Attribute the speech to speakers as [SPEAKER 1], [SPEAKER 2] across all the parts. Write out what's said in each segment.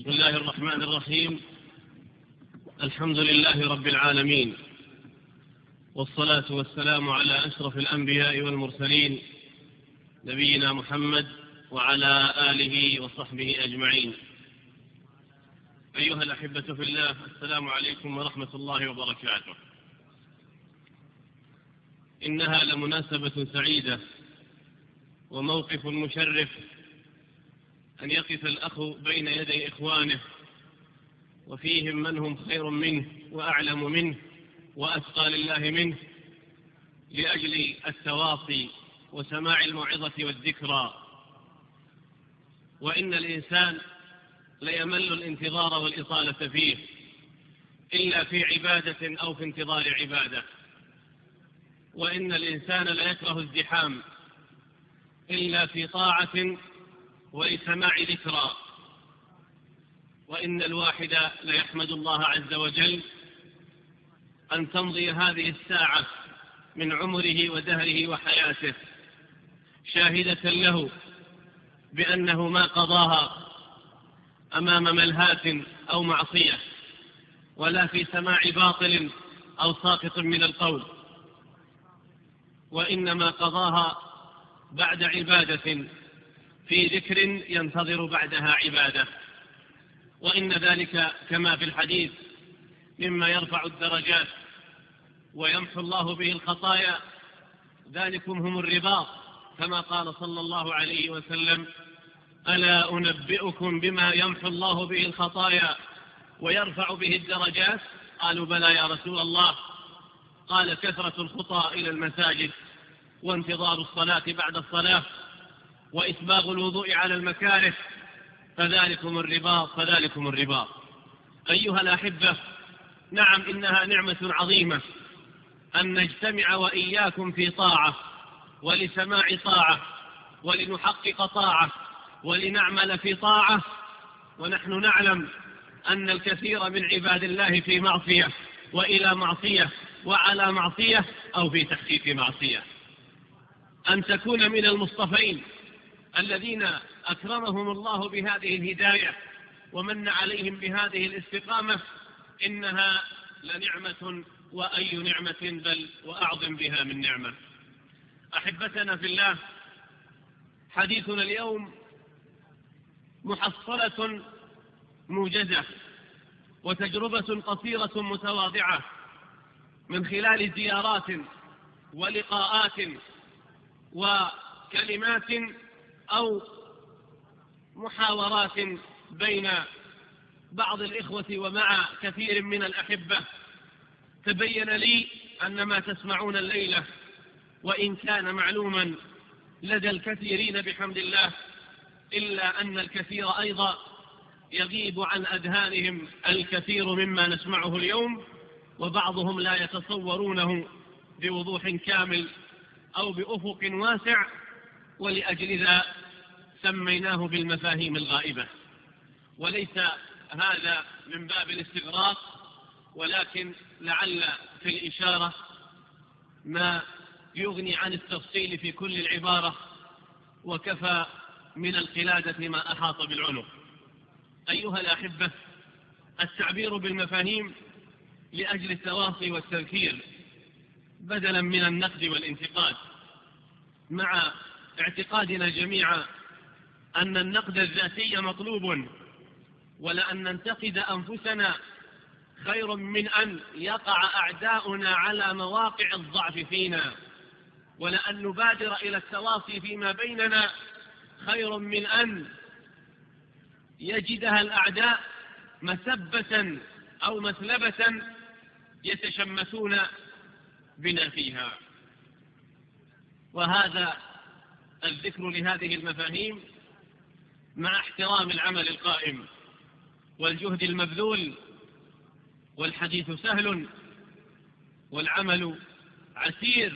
[SPEAKER 1] بسم الله الرحمن الرحيم. الحمد لله رب العالمين، والصلاة والسلام على أشرف الأنبياء والمرسلين نبينا محمد وعلى آله وصحبه أجمعين. أيها الأحبة في الله، السلام عليكم ورحمة الله وبركاته. إنها لمناسبة سعيدة وموقف مشرف أن يقف الأخ بين يدي إخوانه وفيهم من هم خير منه وأعلم منه وأتقى لله منه، لأجل التواصي وسماع الموعظة والذكرى. وإن الإنسان ليمل الانتظار والإطالة فيه إلا في عبادة أو في انتظار عبادة، وإن الإنسان ليكره الزحام إلا في طاعة ولسماع ذكرى، وإن الواحد ليحمد الله عز وجل أن تمضي هذه الساعة من عمره ودهره وحياته شاهدة له بأنه ما قضاها أمام ملهاة أو معصية، ولا في سماع باطل أو ساقط من القول، وإنما قضاها بعد عبادة في ذكر ينتظر بعدها عبادة. وإن ذلك كما في الحديث مما يرفع الدرجات ويمحو الله به الخطايا، ذلكم هم الرباط، كما قال صلى الله عليه وسلم: ألا أنبئكم بما يمحو الله به الخطايا ويرفع به الدرجات؟ قالوا: بلى يا رسول الله. قال: كثرة الخطى إلى المساجد، وانتظار الصلاة بعد الصلاة، وإسباغ الوضوء على المكاره، فذلكم الرباط. أيها الأحبة، نعم، إنها نعمة عظيمة أن نجتمع وإياكم في طاعة ولسماع طاعة ولنحقق طاعة ولنعمل في طاعة، ونحن نعلم أن الكثير من عباد الله في معصية وإلى معصية وعلى معصية أو في تحقيق معصية. أن تكون من المصطفين الذين أكرمهم الله بهذه الهداية ومن عليهم بهذه الاستقامة، إنها لنعمة، وأي نعمة بل وأعظم بها من نعمة. أحبتنا في الله، حديثنا اليوم محصلة موجزة وتجربة قصيرة متواضعة من خلال زيارات ولقاءات وكلمات أو محاورات بين بعض الإخوة ومع كثير من الأحبة، تبين لي أن ما تسمعون الليلة وإن كان معلوما لدى الكثيرين بحمد الله، إلا أن الكثير أيضا يغيب عن أذهانهم الكثير مما نسمعه اليوم، وبعضهم لا يتصورونه بوضوح كامل أو بأفق واسع، ولأجل ذا سميناه بالمفاهيم الغائبة. وليس هذا من باب الاستغراق، ولكن لعل في الإشارة ما يغني عن التفصيل في كل العبارة، وكفى من القلادة ما أحاط بالعنق. أيها الأحبة، التعبير بالمفاهيم لأجل التواصي والتذكير بدلا من النقد والانتقاد، مع اعتقادنا جميعا أن النقد الذاتي مطلوب، ولأن ننتقد أنفسنا خير من أن يقع أعداؤنا على مواقع الضعف فينا، ولأن نبادر إلى التواصي فيما بيننا خير من أن يجدها الأعداء مسبة أو مثلبة يتشمسون بنا فيها. وهذا الذكر لهذه المفاهيم مع احترام العمل القائم والجهد المبذول، والحديث سهل والعمل عسير،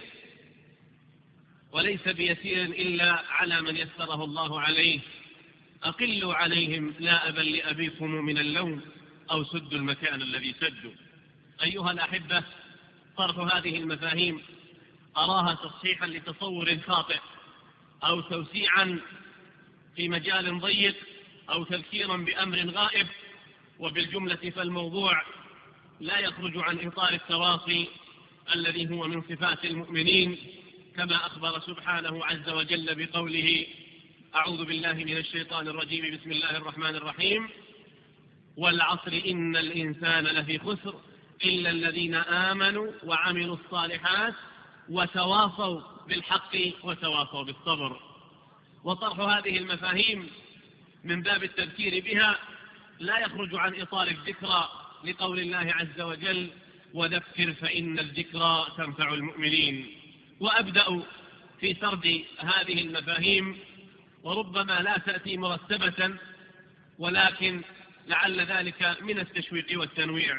[SPEAKER 1] وليس بيسير إلا على من يسره الله عليه. أقلوا عليهم لا أبا لأبيكم من اللوم، أو سدوا المكان الذي سدوا. أيها الأحبة، طرح هذه المفاهيم أراها تصحيحا لتصور خاطئ أو توسيعا في مجال ضيق أو تذكيرا بأمر غائب، وبالجملة فالموضوع لا يخرج عن إطار التواصي الذي هو من صفات المؤمنين، كما أخبر سبحانه عز وجل بقوله: أعوذ بالله من الشيطان الرجيم، بسم الله الرحمن الرحيم: والعصر إن الإنسان لفي خسر إلا الذين آمنوا وعملوا الصالحات وتواصوا بالحق وتواصوا بالصبر. وطرح هذه المفاهيم من باب التذكير بها لا يخرج عن إطار الذكرى، لقول الله عز وجل: وذكر فإن الذكرى تنفع المؤمنين. وأبدأ في سرد هذه المفاهيم، وربما لا تأتي مرتبة، ولكن لعل ذلك من التشويق والتنويع.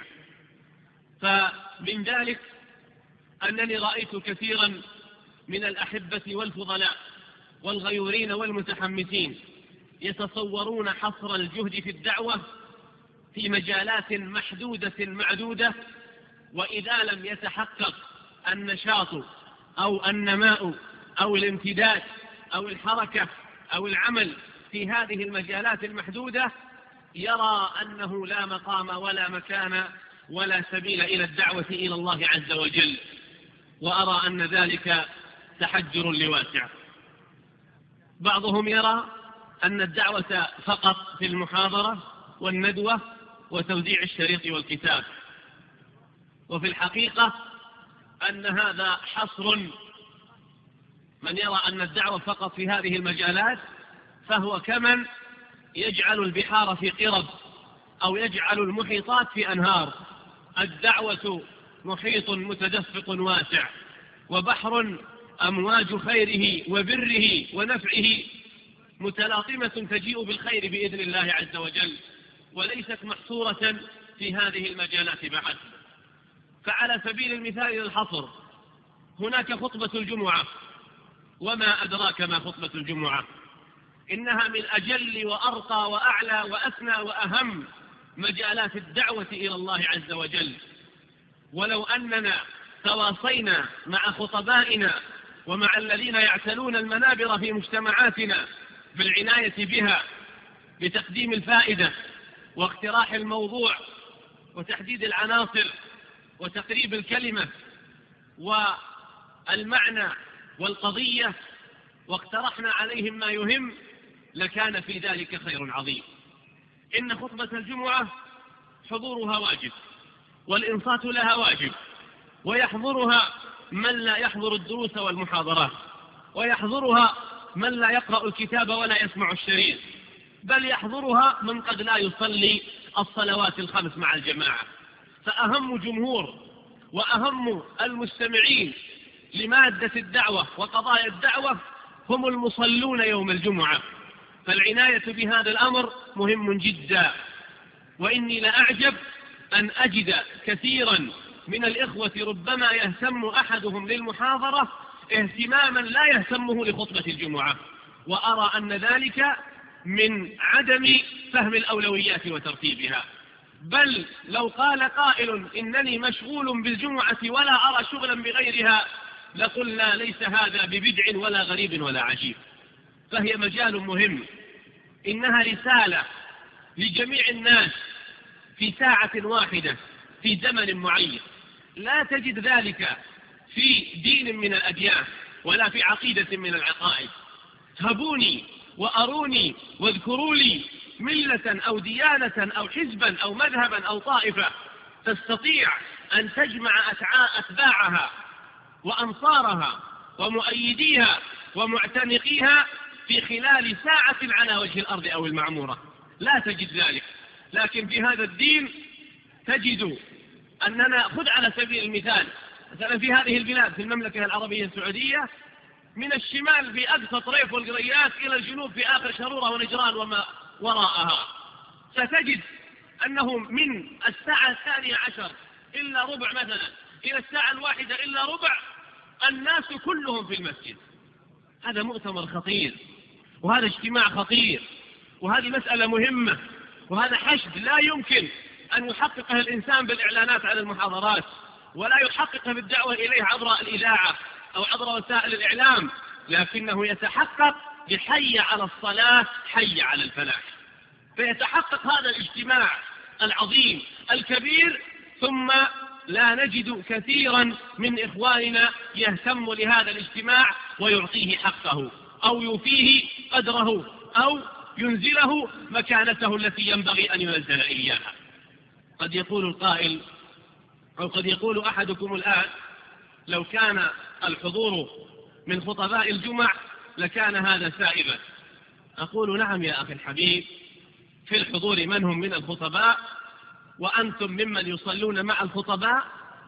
[SPEAKER 1] فمن ذلك أنني رأيت كثيرا من الأحبة والفضلاء والغيورين والمتحمسين يتصورون حصر الجهد في الدعوة في مجالات محدودة معدودة، وإذا لم يتحقق النشاط أو النماء أو الامتداد أو الحركة أو العمل في هذه المجالات المحدودة، يرى أنه لا مقام ولا مكان ولا سبيل إلى الدعوة إلى الله عز وجل، وأرى أن ذلك تحجر لواسع. بعضهم يرى أن الدعوة فقط في المحاضرة والندوة وتوزيع الشريط والكتاب، وفي الحقيقة أن هذا حصر. من يرى أن الدعوة فقط في هذه المجالات فهو كمن يجعل البحار في قرب أو يجعل المحيطات في أنهار. الدعوة محيط متدفق واسع، وبحر أمواج خيره وبره ونفعه متلاطمة تجيء بالخير بإذن الله عز وجل، وليست محصورة في هذه المجالات بعد. فعلى سبيل المثال للحصر، هناك خطبة الجمعة، وما أدراك ما خطبة الجمعة؟ إنها من أجل وأرقى وأعلى وأثنى وأهم مجالات الدعوة إلى الله عز وجل. ولو أننا تواصينا مع خطبائنا ومع الذين يعتلون المنابر في مجتمعاتنا بالعناية بها، بتقديم الفائدة واقتراح الموضوع وتحديد العناصر وتقريب الكلمة والمعنى والقضية، واقترحنا عليهم ما يهم، لكان في ذلك خير عظيم. إن خطبة الجمعة حضورها واجب، والإنصات لها واجب، ويحضرها من لا يحضر الدروس والمحاضرات، ويحضرها من لا يقرأ الكتاب ولا يسمع الشريط، بل يحضرها من قد لا يصلي الصلوات الخمس مع الجماعة. فأهم جمهور وأهم المستمعين لمادة الدعوة وقضايا الدعوة هم المصلون يوم الجمعة. فالعناية بهذا الأمر مهم جدا. وإني لأعجب أن أجد كثيرا من الإخوة ربما يهتم أحدهم للمحاضرة اهتماما لا يهتمه لخطبة الجمعة، وأرى أن ذلك من عدم فهم الأولويات وترتيبها. بل لو قال قائل إنني مشغول بالجمعة ولا أرى شغلا بغيرها، لقلنا ليس هذا ببدع ولا غريب ولا عجيب، فهي مجال مهم. إنها رسالة لجميع الناس في ساعة واحدة في زمن معين. لا تجد ذلك في دين من الأديان ولا في عقيدة من العقائد. هبوني وأروني واذكروا لي ملة أو ديانة أو حزبا أو مذهبا أو طائفة تستطيع أن تجمع أتباعها وأنصارها ومؤيديها ومعتنقيها في خلال ساعة على وجه الأرض أو المعمورة. لا تجد ذلك. لكن في هذا الدين تجد أننا خذ على سبيل المثال مثلا في هذه البلاد في المملكة العربية السعودية، من الشمال في أقصى طريف والقريات إلى الجنوب في آخر شرورة ونجران وما وراءها، ستجد أنه من الساعة 12 إلا ربع مثلا إلى الساعة 1 إلا ربع الناس كلهم في المسجد. هذا مؤتمر خطير، وهذا اجتماع خطير، وهذه مسألة مهمة، وهذا حشد لا يمكن أن يحققه الإنسان بالإعلانات على المحاضرات، ولا يحققه بالدعوة إليه عبر الإذاعة أو عبر وسائل الإعلام، لكنه يتحقق بحي على الصلاة حي على الفلاح. فيتحقق هذا الاجتماع العظيم الكبير، ثم لا نجد كثيرا من إخواننا يهتم لهذا الاجتماع ويعطيه حقه أو يوفيه قدره أو ينزله مكانته التي ينبغي أن ينزل إياها. قد يقول القائل أو قد يقول أحدكم الآن: لو كان الحضور من خطباء الجمع لكان هذا سائبا. أقول: نعم يا أخي الحبيب، في الحضور من هم من الخطباء وأنتم ممن يصلون مع الخطباء،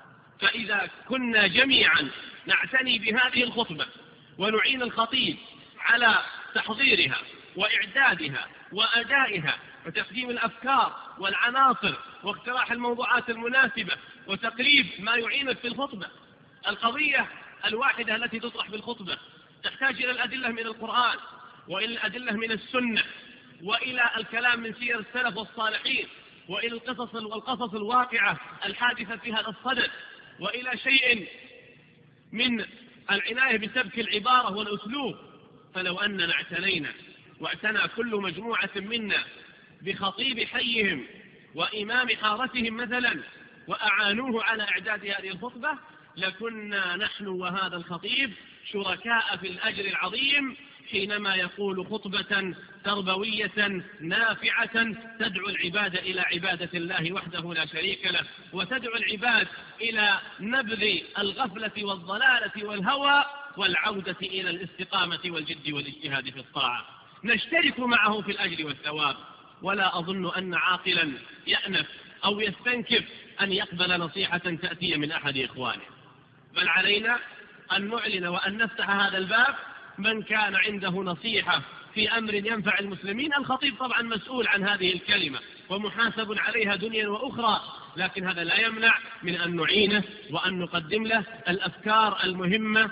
[SPEAKER 1] فإذا كنا جميعا نعتني بهذه الخطبة ونعين الخطيب على تحضيرها وإعدادها وأدائها وتقديم الأفكار والعناصر واقتراح الموضوعات المناسبة وتقريب ما يعينك في الخطبة، القضية الواحدة التي تطرح بالخطبة تحتاج إلى الأدلة من القرآن وإلى الأدلة من السنة وإلى الكلام من سير السلف والصالحين وإلى القصص الواقعة الحادثة في هذا الصدد وإلى شيء من العناية بسبك العبارة والأسلوب. فلو أننا اعتنينا واعتنى كل مجموعة منا بخطيب حيهم وإمام حارتهم مثلا وأعانوه على إعداد هذه الخطبة، لكنا نحن وهذا الخطيب شركاء في الأجر العظيم حينما يقول خطبة تربوية نافعة تدعو العباد إلى عبادة الله وحده لا شريك له، وتدعو العباد إلى نبذ الغفلة والضلالة والهوى والعودة إلى الاستقامة والجد والاجتهاد في الطاعة. نشترك معه في الأجر والثواب، ولا أظن أن عاقلا يأنف أو يستنكف أن يقبل نصيحة تأتي من أحد إخوانه، بل علينا أن نعلن وأن نفتح هذا الباب. من كان عنده نصيحة في أمر ينفع المسلمين، الخطيب طبعا مسؤول عن هذه الكلمة ومحاسب عليها دنيا وأخرى، لكن هذا لا يمنع من أن نعينه وأن نقدم له الأفكار المهمة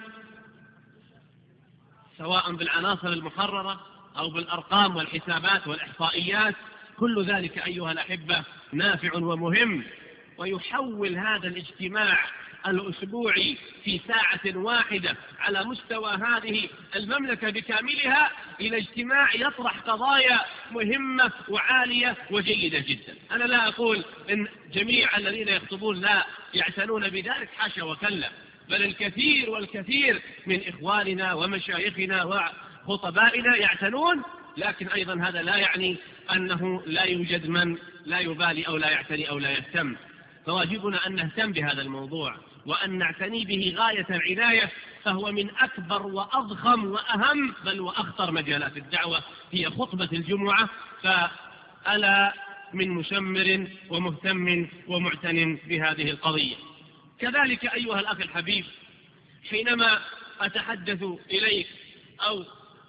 [SPEAKER 1] سواء بالعناصر المحررة أو بالأرقام والحسابات والإحصائيات. كل ذلك أيها الأحبة نافع ومهم، ويحول هذا الاجتماع الأسبوعي في ساعة واحدة على مستوى هذه المملكة بكاملها إلى اجتماع يطرح قضايا مهمة وعالية وجيدة جدا. أنا لا أقول إن جميع الذين يخطبون لا يعتنون بذلك، حاشا وكلا، بل الكثير والكثير من إخواننا ومشايخنا وخطبائنا يعتنون، لكن أيضا هذا لا يعني أنه لا يوجد من لا يبالي أو لا يعتني أو لا يهتم. فواجبنا أن نهتم بهذا الموضوع وأن نعتني به غاية العناية، فهو من أكبر وأضخم وأهم بل وأخطر مجالات الدعوة هي خطبة الجمعة، فألا من مشمر ومهتم ومعتن بهذه القضية. كذلك أيها الأخ الحبيب، حينما أتحدث إليك أو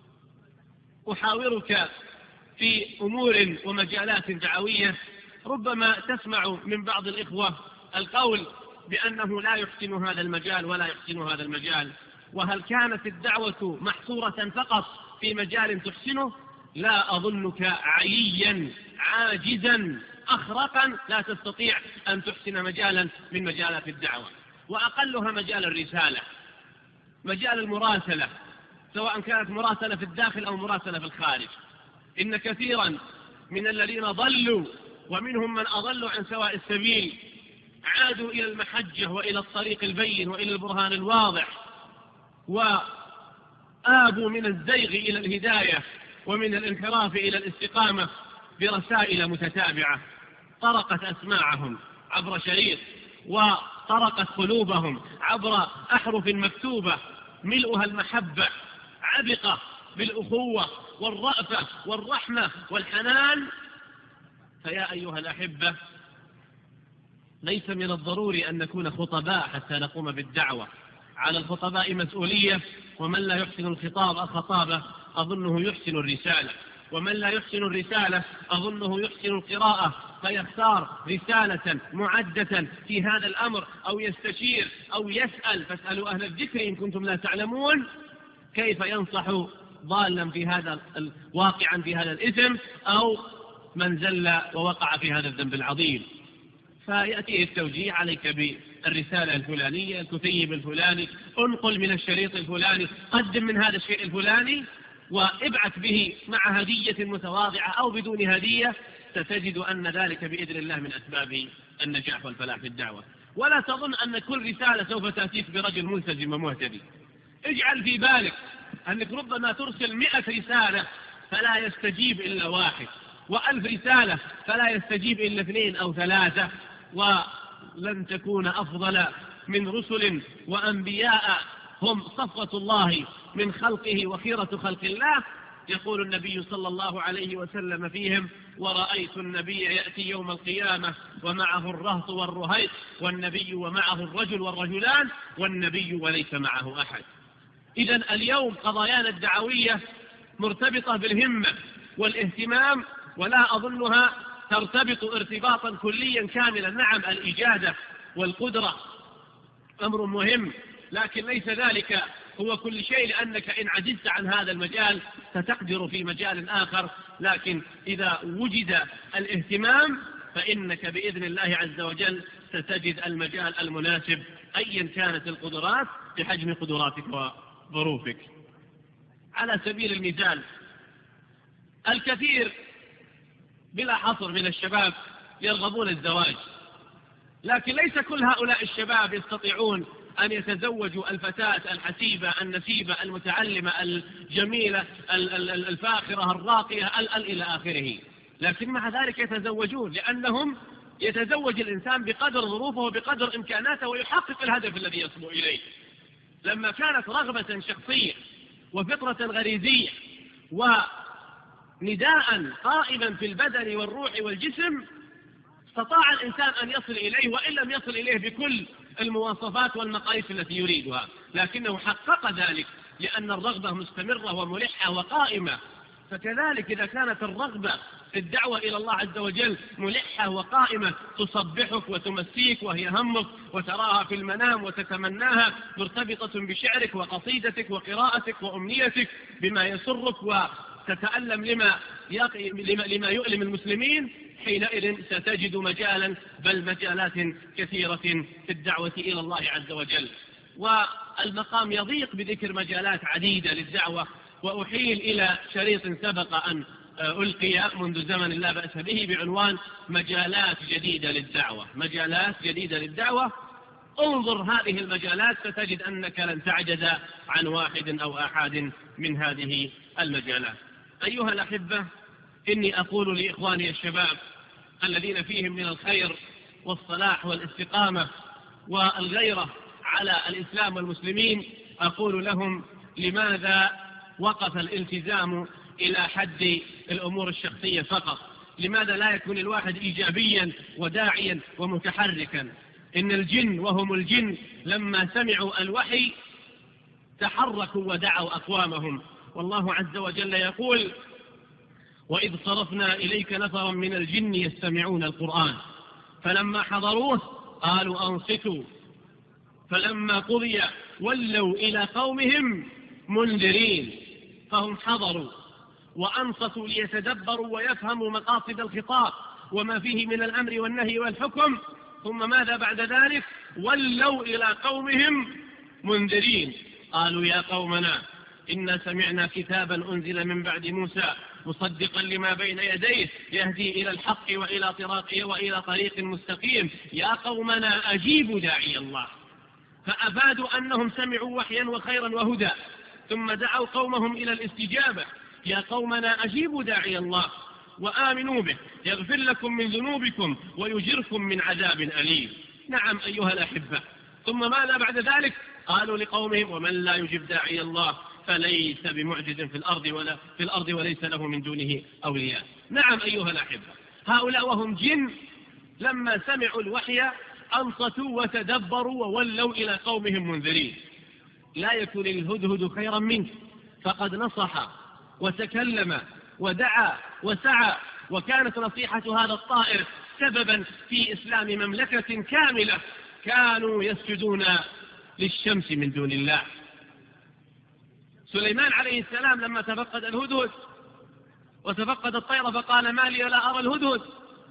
[SPEAKER 1] أحاورك في أمور ومجالات دعوية، ربما تسمع من بعض الإخوة القول بأنه لا يحسن هذا المجال ولا يحسن هذا المجال، وهل كانت الدعوة محصورة فقط في مجال تحسنه؟ لا أظنك عييا عاجزا أخرقا لا تستطيع أن تحسن مجالا من مجالات الدعوة، وأقلها مجال الرسالة، مجال المراسلة، سواء كانت مراسلة في الداخل أو مراسلة في الخارج. إن كثيرا من الذين ضلوا ومنهم من أضلوا عن سواء السبيل عادوا إلى المحجة وإلى الطريق البين وإلى البرهان الواضح، وآبوا من الزيغ إلى الهداية ومن الانحراف إلى الاستقامة برسائل متتابعة طرقت أسماعهم عبر شريط وطرقت قلوبهم عبر أحرف مكتوبة ملؤها المحبة عبقة بالأخوة والرأفة والرحمة والحنان. فيا أيها الأحبة، ليس من الضروري أن نكون خطباء حتى نقوم بالدعوة. على الخطباء مسؤولية، ومن لا يحسن الخطابة أظنه يحسن الرسالة، ومن لا يحسن الرسالة أظنه يحسن القراءة، فيختار رسالة معدة في هذا الأمر أو يستشير أو يسأل، فاسألوا أهل الذكر إن كنتم لا تعلمون، كيف ينصح ضالا في هذا واقعا في هذا الإثم أو من زل ووقع في هذا الذنب العظيم. فيأتيه التوجيه: عليك بالرسالة الفلانية، الكتيب الفلاني، انقل من الشريط الفلاني، قدم من هذا الشيء الفلاني. وابعث به مع هدية متواضعة أو بدون هدية، ستجد أن ذلك بإذن الله من أسباب النجاح والفلاح في الدعوة. ولا تظن أن كل رسالة سوف تأتيك برجل ملتزم ومهتدي. اجعل في بالك أنك ربما ترسل 100 رسالة فلا يستجيب إلا واحد، و1000 رسالة فلا يستجيب إلا 2 أو 3، ولن تكون أفضل من رسل وأنبياء هم صفوة الله من خلقه وخيرة خلق الله. يقول النبي صلى الله عليه وسلم فيهم: ورأيت النبي يأتي يوم القيامة ومعه الرهط والرهيط، والنبي ومعه الرجل والرجلان، والنبي وليس معه أحد. إذن اليوم قضايانا الدعوية مرتبطة بالهمة والاهتمام، ولا أظنها ترتبط ارتباطا كليا كاملا. نعم، الإجادة والقدرة أمر مهم، لكن ليس ذلك هو كل شيء، لأنك إن عجزت عن هذا المجال ستقدر في مجال آخر. لكن إذا وجد الاهتمام فإنك بإذن الله عز وجل ستجد المجال المناسب أيا كانت القدرات بحجم قدراتك وظروفك. على سبيل المثال، الكثير بلا حصر من الشباب يرغبون الزواج، لكن ليس كل هؤلاء الشباب يستطيعون أن يتزوجوا الفتاة الحسيبة النسيبة المتعلمة الجميلة الفاخرة الراقية إلى آخره. لكن مع ذلك يتزوجون، لأنهم يتزوج الإنسان بقدر ظروفه وبقدر إمكاناته ويحقق الهدف الذي يصبو إليه. لما كانت رغبة شخصية وفطرة غريزية ونداء قائما في البدن والروح والجسم، استطاع الإنسان أن يصل إليه، وإن لم يصل إليه بكل المواصفات والمقاييس التي يريدها، لكنه حقق ذلك لأن الرغبة مستمرة وملحة وقائمة. فكذلك إذا كانت الرغبة في الدعوة إلى الله عز وجل ملحة وقائمة تصبحك وتمسيك وهي همك وتراها في المنام وتتمناها مرتبطة بشعرك وقصيدتك وقراءتك وأمنيتك بما يسرك، وتتألم لما يؤلم المسلمين، حينئذ ستجد مجالا بل مجالات كثيرة في الدعوة إلى الله عز وجل. والمقام يضيق بذكر مجالات عديدة للدعوة، وأحيل إلى شريط سبق أن ألقي منذ زمن لا بأس به بعنوان مجالات جديدة للدعوة. مجالات جديدة للدعوة، انظر هذه المجالات ستجد أنك لن تعجز عن واحد أو أحد من هذه المجالات. أيها الأحبة، إني أقول لإخواني الشباب الذين فيهم من الخير والصلاح والاستقامة والغيرة على الإسلام والمسلمين، أقول لهم: لماذا وقف الالتزام إلى حد الأمور الشخصية فقط؟ لماذا لا يكون الواحد إيجابيا وداعيا ومتحركا؟ إن الجن وهم الجن لما سمعوا الوحي تحركوا ودعوا أقوامهم، والله عز وجل يقول: وإذ صرفنا إليك نفرا من الجن يستمعون القرآن فلما حضروه قالوا أنصتوا فلما قضي ولوا إلى قومهم منذرين. فهم حضروا وأنصتوا ليتدبروا ويفهموا مقاصد الخطاب وما فيه من الأمر والنهي والحكم، ثم ماذا بعد ذلك؟ ولوا إلى قومهم منذرين. قالوا: يا قومنا إنا سمعنا كتابا أنزل من بعد موسى مصدقا لما بين يديه يهدي إلى الحق وإلى طريق مستقيم، يا قومنا أجيبوا داعي الله. فأفادوا أنهم سمعوا وحيا وخيرا وهدى، ثم دعوا قومهم إلى الاستجابة: يا قومنا أجيبوا داعي الله وآمنوا به يغفر لكم من ذنوبكم ويجركم من عذاب أليم. نعم أيها الأحبة، ثم ماذا بعد ذلك؟ قالوا لقومهم: ومن لا يجب داعي الله فليس بمعجز في الأرض وليس له من دونه أولياء. نعم أيها الأحبة، هؤلاء وهم جن لما سمعوا الوحي أنصتوا وتدبروا وولوا إلى قومهم منذرين. لا يكون الهدهد خيرا منك، فقد نصح وتكلم ودعا وسعى، وكانت نصيحة هذا الطائر سببا في إسلام مملكة كاملة كانوا يسجدون للشمس من دون الله. سليمان عليه السلام لما تفقد الهدهد وتفقد الطير فقال: ما لي لا أرى الهدهد.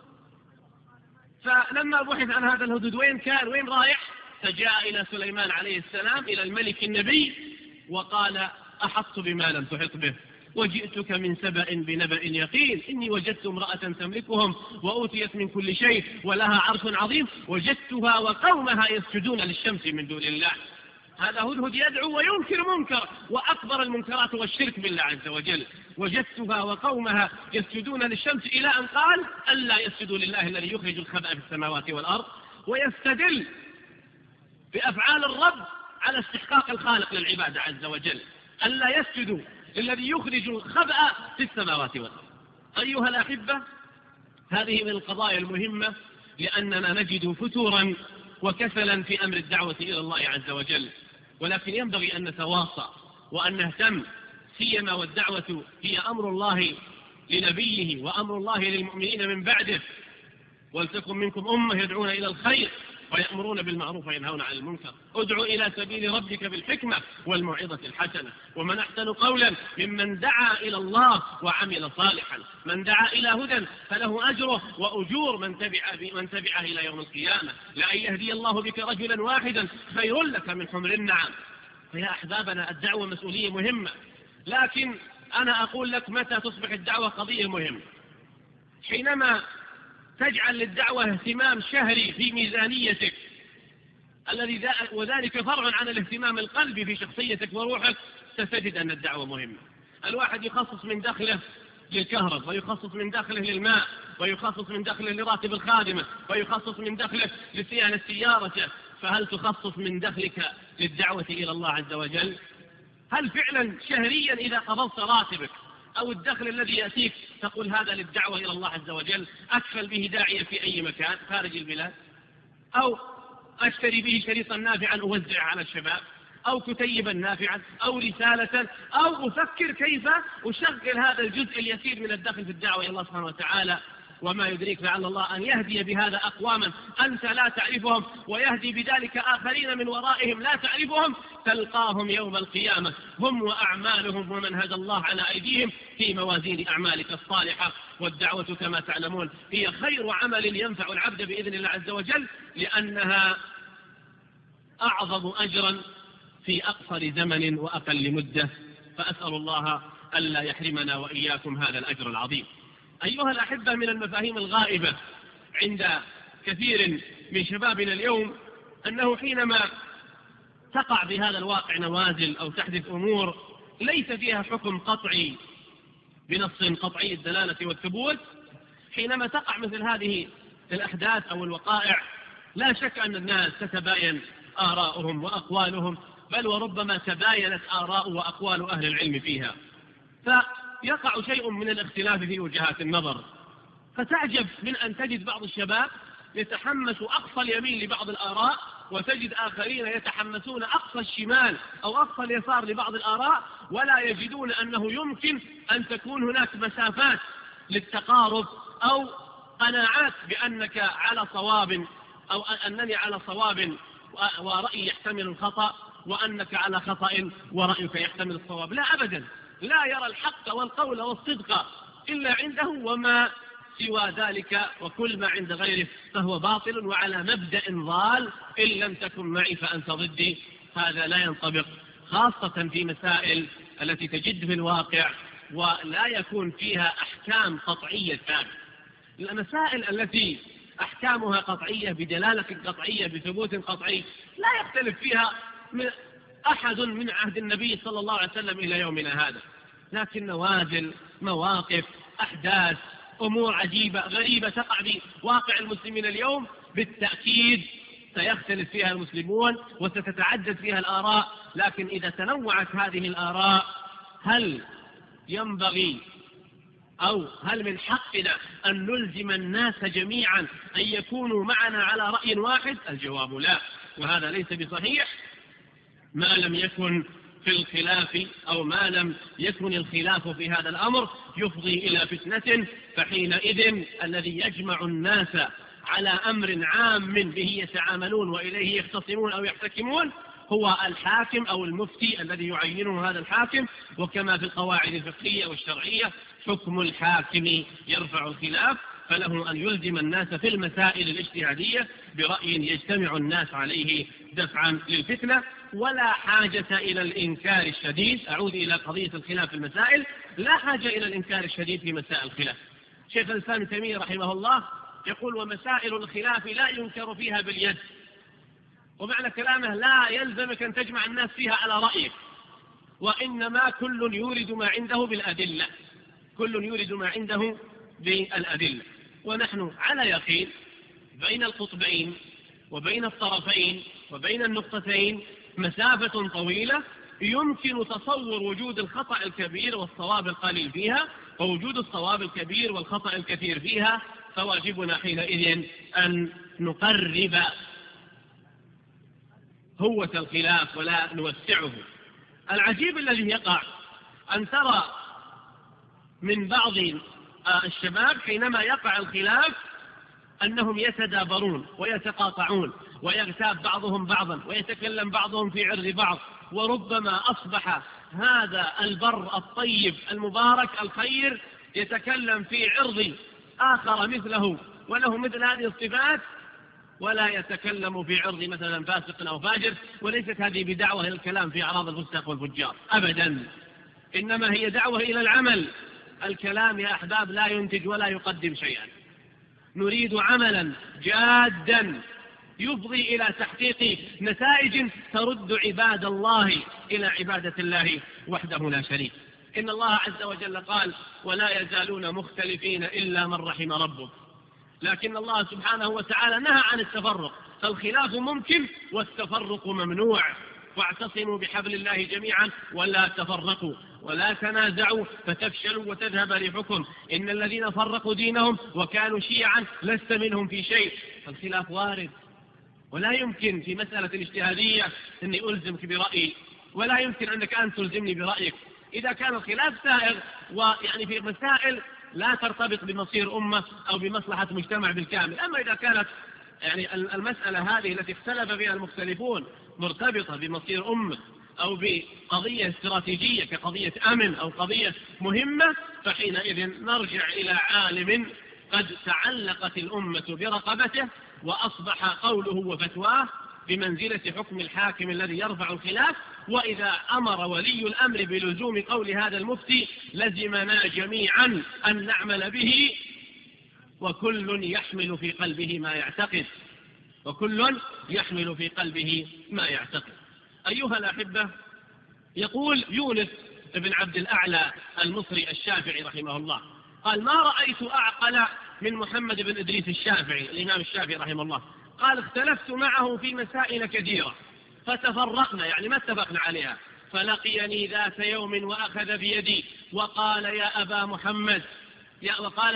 [SPEAKER 1] فلما بحث عن هذا الهدهد وين كان وين رايح، فجاء إلى سليمان عليه السلام إلى الملك النبي وقال: أحط بما لم تحط به، وجئتك من سبأ بنبأ يقين إني وجدت امرأة تملكهم وأوتيت من كل شيء ولها عرش عظيم وجدتها وقومها يسجدون للشمس من دون الله. هذا هدهد يدعو وينكر منكر، وأكبر المنكرات والشرك بالله عز وجل. وجدتها وقومها يسجدون للشمس إلى أن قال ألا يسجدوا لله الذي يخرج الخبأ في السماوات والأرض، ويستدل بأفعال الرب على استحقاق الخالق للعبادة عز وجل، ألا يسجدوا الذي يخرج الخبأ في السماوات والأرض. أيها الأحبة، هذه من القضايا المهمة، لأننا نجد فتورا وكسلا في أمر الدعوة إلى الله عز وجل، ولكن ينبغي أن نتواصى وأن نهتم، سيما والدعوة هي أمر الله لنبيه وأمر الله للمؤمنين من بعده. ولتكن منكم أمة يدعون إلى الخير ويأمرون بالمعروف وينهون عن المنكر. ادع إلى سبيل ربك بالحكمة والموعظة الحسنة، ومن أحسن قولا ممن دعا إلى الله وعمل صالحا. من دعا إلى هدى فله أجره وأجور من تبعه إلى يوم القيامة. لأن يهدي الله بك رجلا واحدا خير لك من حمر النعم. فيا أحبابنا، الدعوة مسؤولية مهمة، لكن أنا أقول لك متى تصبح الدعوة قضية مهمة؟ حينما تجعل للدعوة اهتمام شهري في ميزانيتك، وذلك فرعا عن الاهتمام القلبي في شخصيتك وروحك، ستجد أن الدعوة مهمة. الواحد يخصص من دخله للكهرب، ويخصص من دخله للماء، ويخصص من دخله لراتب الخادمة، ويخصص من دخله لصيانة سيارته. فهل تخصص من دخلك للدعوة إلى الله عز وجل؟ هل فعلا شهريا إذا قبضت راتبك أو الدخل الذي يأتيك تقول هذا للدعوة إلى الله عز وجل، أكفل به داعية في أي مكان خارج البلاد، أو أشتري به شريطا نافعا أوزع على الشباب، أو كتيبا نافعا، أو رسالة، أو أفكر كيف أشغل هذا الجزء اليسير من الدخل في الدعوة إلى الله سبحانه وتعالى؟ وما يدريك لعل الله أن يهدي بهذا أقواما أنت لا تعرفهم، ويهدي بذلك آخرين من ورائهم لا تعرفهم، تلقاهم يوم القيامة هم وأعمالهم ومن هدى الله على أيديهم في موازين أعمالك الصالحة. والدعوة كما تعلمون هي خير عمل ينفع العبد بإذن الله عز وجل، لأنها أعظم أجرا في أقصر زمن وأقل مدة. فأسأل الله ألا يحرمنا وإياكم هذا الأجر العظيم. أيها الأحبة، من المفاهيم الغائبة عند كثير من شبابنا اليوم أنه حينما تقع بهذا الواقع نوازل أو تحدث أمور ليس فيها حكم قطعي بنص قطعي الدلالة والثبوت، حينما تقع مثل هذه الأحداث أو الوقائع لا شك أن الناس تتباين آراؤهم وأقوالهم، بل وربما تباينت آراء وأقوال أهل العلم فيها، فيقع شيء من الاختلاف في وجهات النظر. فتعجب من أن تجد بعض الشباب يتحمس أقصى اليمين لبعض الآراء، وتجد آخرين يتحمسون أقصى الشمال أو أقصى اليسار لبعض الآراء، ولا يجدون أنه يمكن أن تكون هناك مسافات للتقارب أو قناعات بأنك على صواب أو أنني على صواب ورأيي يحتمل الخطأ، وأنك على خطأ ورأيك يحتمل الصواب. لا أبدا، لا يرى الحق والقول والصدق إلا عنده، وما سوى ذلك وكل ما عند غيره فهو باطل وعلى مبدأ ضال. إن لم تكن معي فأنت ضدي. هذا لا ينطبق خاصة في مسائل التي تجد في الواقع ولا يكون فيها أحكام قطعية ثابتة. المسائل التي أحكامها قطعية بدلالة قطعية بثبوت قطعي لا يختلف فيها أحد من عهد النبي صلى الله عليه وسلم إلى يومنا هذا، لكن نوازل، مواقف، أحداث، أمور عجيبة غريبة تقع في واقع المسلمين اليوم بالتأكيد سيختلف فيها المسلمون وستتعدد فيها الآراء. لكن إذا تنوعت هذه الآراء هل ينبغي أو هل من حقنا أن نلزم الناس جميعا أن يكونوا معنا على رأي واحد؟ الجواب لا، وهذا ليس بصحيح ما لم يكن في الخلاف أو ما لم يكن الخلاف في هذا الأمر يفضي إلى فتنة. فحينئذ الذي يجمع الناس على أمر عام به يتعاملون وإليه يختصمون أو يحتكمون هو الحاكم أو المفتي الذي يعينه هذا الحاكم. وكما في القواعد الفقهية والشرعية حكم الحاكم يرفع الخلاف، فله أن يلزم الناس في المسائل الاجتهادية برأي يجتمع الناس عليه دفعا للفتنة. ولا حاجة إلى الإنكار الشديد. أعود إلى قضية الخلاف في المسائل، لا حاجة إلى الإنكار الشديد في مسائل الخلاف. شيخ الإسلام ابن تيمية رحمه الله يقول: ومسائل الخلاف لا ينكر فيها باليد. ومعنى كلامه لا يلزمك أن تجمع الناس فيها على رأيك، وإنما كل يورد ما عنده بالأدلة، كل يورد ما عنده بالأدلة. ونحن على يقين بين القطبين وبين الطرفين وبين النقطتين مسافة طويلة، يمكن تصور وجود الخطأ الكبير والصواب القليل فيها، ووجود الصواب الكبير والخطأ الكثير فيها، فواجبنا حينئذ أن نقرب هوة الخلاف ولا نوسعه. العجيب الذي يقع أن ترى من بعض الشباب حينما يقع الخلاف أنهم يتدابرون ويتقاطعون ويغتاب بعضهم بعضا ويتكلم بعضهم في عرض بعض، وربما أصبح هذا البر الطيب المبارك الخير يتكلم في عرض آخر مثله وله مثل هذه الصفات، ولا يتكلم في عرض مثلا فاسق أو فاجر. وليست هذه بدعوة إلى الكلام في أعراض الفساق والفجار أبدا، إنما هي دعوة إلى العمل. الكلام يا أحباب لا ينتج ولا يقدم شيئا، نريد عملا جادا يفضي إلى تحقيق نتائج ترد عباد الله إلى عبادة الله وحده لا شريك. إن الله عز وجل قال: ولا يزالون مختلفين إلا من رحم ربك. لكن الله سبحانه وتعالى نهى عن التفرق، فالخلاف ممكن والتفرق ممنوع. واعتصموا بحبل الله جميعا ولا تفرقوا ولا تنازعوا فتفشلوا وتذهب ريحكم، إن الذين فرقوا دينهم وكانوا شيعا لست منهم في شيء. فالخلاف وارد، ولا يمكن في مسألة الاجتهادية أني ألزمك برأيي، ولا يمكن أنك أن تلزمني برأيك. إذا كان الخلاف سائغ ويعني في مسائل لا ترتبط بمصير أمة أو بمصلحة مجتمع بالكامل. أما إذا كانت يعني المسألة هذه التي اختلف فيها المختلفون مرتبطة بمصير أمة أو بقضية استراتيجية كقضية أمن أو قضية مهمة، فحينئذ نرجع إلى عالم قد تعلقت الأمة برقبته وأصبح قوله وفتواه بمنزلة حكم الحاكم الذي يرفع الخلاف. وإذا أمر ولي الأمر بلزوم قول هذا المفتي لزمنا جميعا أن نعمل به، وكل يحمل في قلبه ما يعتقد، وكل يحمل في قلبه ما يعتقد. أيها الأحبة، يقول يونس بن عبد الأعلى المصري الشافعي رحمه الله قال: ما رأيت أعقل من محمد بن إدريس الشافعي الإمام الشافعي رحمه الله. قال: اختلفت معه في مسائل كثيرة فتفرقنا، يعني ما اتفقنا عليها، فلقيني ذات يوم وأخذ بيدي وقال: يا أبا محمد، قال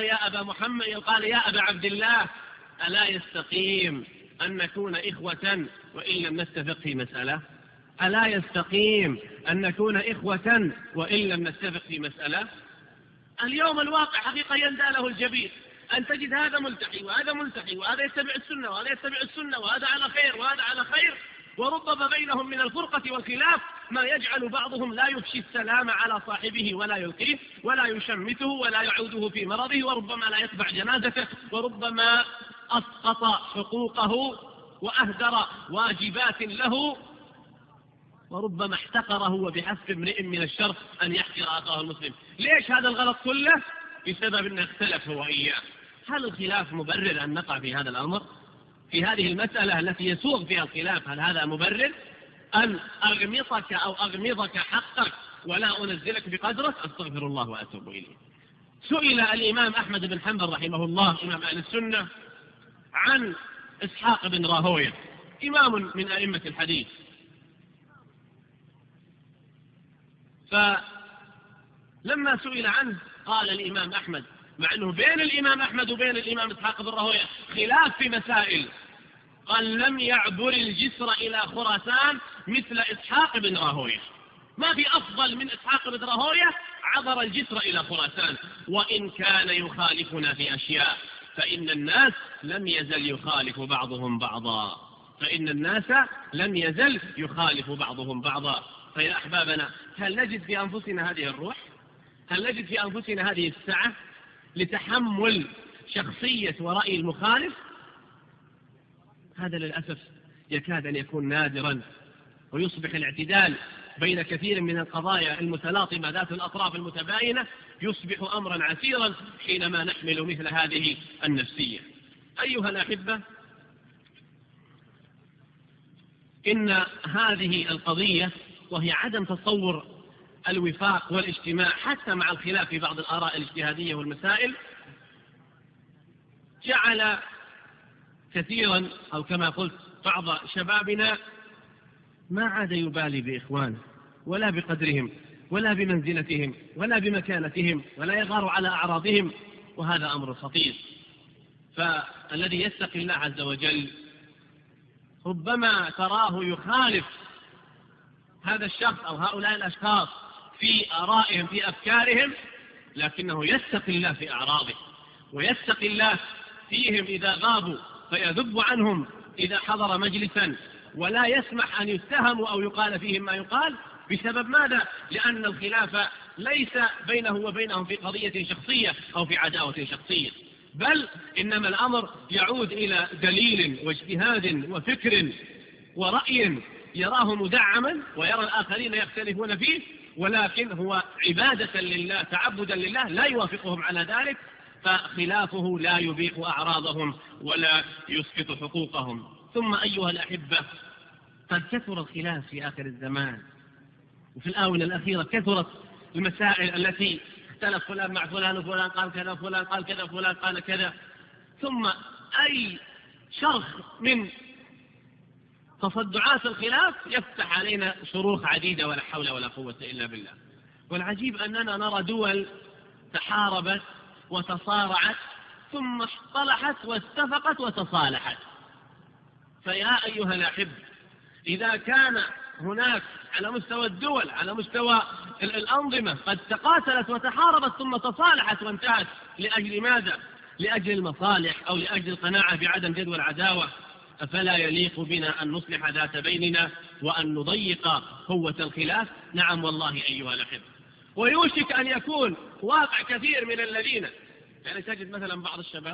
[SPEAKER 1] يا أبا عبد الله، ألا يستقيم أن نكون إخوة وإن لم نتفق في مسألة؟ ألا يستقيم أن نكون إخوة وإن لم نتفق في مسألة؟ اليوم الواقع حقيقة يندى له الجبين، أن تجد هذا ملتحي وهذا ملتحي وهذا يتبع السنة وهذا يتبع السنة وهذا على خير وهذا على خير، وربما بينهم من الفرقة والخلاف ما يجعل بعضهم لا يفشي السلام على صاحبه ولا يلقيه ولا يشمته ولا يعوده في مرضه، وربما لا يتبع جنازته، وربما أسقط حقوقه وأهدر واجبات له، وربما احتقره، وبحسب امرئ من الشر أن يحقر أخاه المسلم. ليش هذا الغلط كله؟ بسبب أنه اختلف هو إياه. هل الخلاف مبرر أن نقع في هذا الأمر؟ في هذه المسألة التي يسوغ فيها الخلاف، هل هذا مبرر أن أغمضك أو أغمضك حقك ولا أنزلك بقدرك؟ أستغفر الله وأتوب إليه. سئل الإمام أحمد بن حنبل رحمه الله إمام أهل السنة عن إسحاق بن راهويه، إمام من أئمة الحديث، فلما سئل عنه قال الإمام أحمد، مع أنه بين الإمام أحمد وبين الإمام إسحاق بن راهويه خلاف في مسائل، قال: لم يعبر الجسر إلى خراسان مثل إسحاق بن راهويه، ما في أفضل من إسحاق بن راهويه عبر الجسر إلى خراسان، وإن كان يخالفنا في أشياء فإن الناس لم يزل يخالف بعضهم بعضا، فإن الناس لم يزل يخالف بعضهم بعضا. فيا أحبابنا، هل نجد في أنفسنا هذه الروح؟ هل نجد في أنفسنا هذه السعة لتحمل شخصية ورأي المخالف؟ هذا للأسف يكاد أن يكون نادرا ويصبح الاعتدال بين كثير من القضايا المتلاطمة ذات الأطراف المتباينة يصبح أمرا عسيرا حينما نحمل مثل هذه النفسية. أيها الأحبة، إن هذه القضية وهي عدم تصور الوفاق والاجتماع حتى مع الخلاف في بعض الآراء الاجتهادية والمسائل جعل كثيرا أو كما قلت بعض شبابنا ما عاد يبالي بإخوانه ولا بقدرهم ولا بمنزلتهم ولا بمكانتهم ولا يغار على أعراضهم، وهذا أمر خطير. فالذي يتقي الله عز وجل ربما تراه يخالف هذا الشخص أو هؤلاء الأشخاص في آرائهم في أفكارهم، لكنه يتقي الله في أعراضه ويتقي الله فيهم إذا غابوا، فيذب عنهم إذا حضر مجلسا، ولا يسمح أن يتهموا أو يقال فيهم ما يقال. بسبب ماذا؟ لأن الخلاف ليس بينه وبينهم في قضية شخصية أو في عداوة شخصية، بل إنما الأمر يعود إلى دليل واجتهاد وفكر ورأي يراه مدعما ويرى الآخرين يختلفون فيه، ولكن هو عبادة لله تعبدا لله لا يوافقهم على ذلك، فخلافه لا يبيح أعراضهم ولا يسقط حقوقهم. ثم أيها الأحبة، قد كثر الخلاف في آخر الزمان، وفي الآونة الأخيرة كثرت المسائل التي اختلف فلان مع فلان وفلان قال كذا فلان قال كذا فلان قال كذا، ثم أي شرخ من تصدعات الخلاف يفتح علينا شروخ عديدة ولا حول ولا قوة إلا بالله. والعجيب أننا نرى دول تحاربت وتصارعت ثم اصطلحت واتفقت وتصالحت. فيا أيها الأحب، إذا كان هناك على مستوى الدول على مستوى الأنظمة قد تقاتلت وتحاربت ثم تصالحت وانتهت، لأجل ماذا؟ لأجل المصالح أو لأجل القناعة بعدم جدوى العداوة، فلا يليق بنا أن نصلح ذات بيننا وأن نضيق قوة الخلاف. نعم والله أيها الأحب، ويوشك أن يكون واقع كثير من الذين يعني تجد مثلا بعض الشباب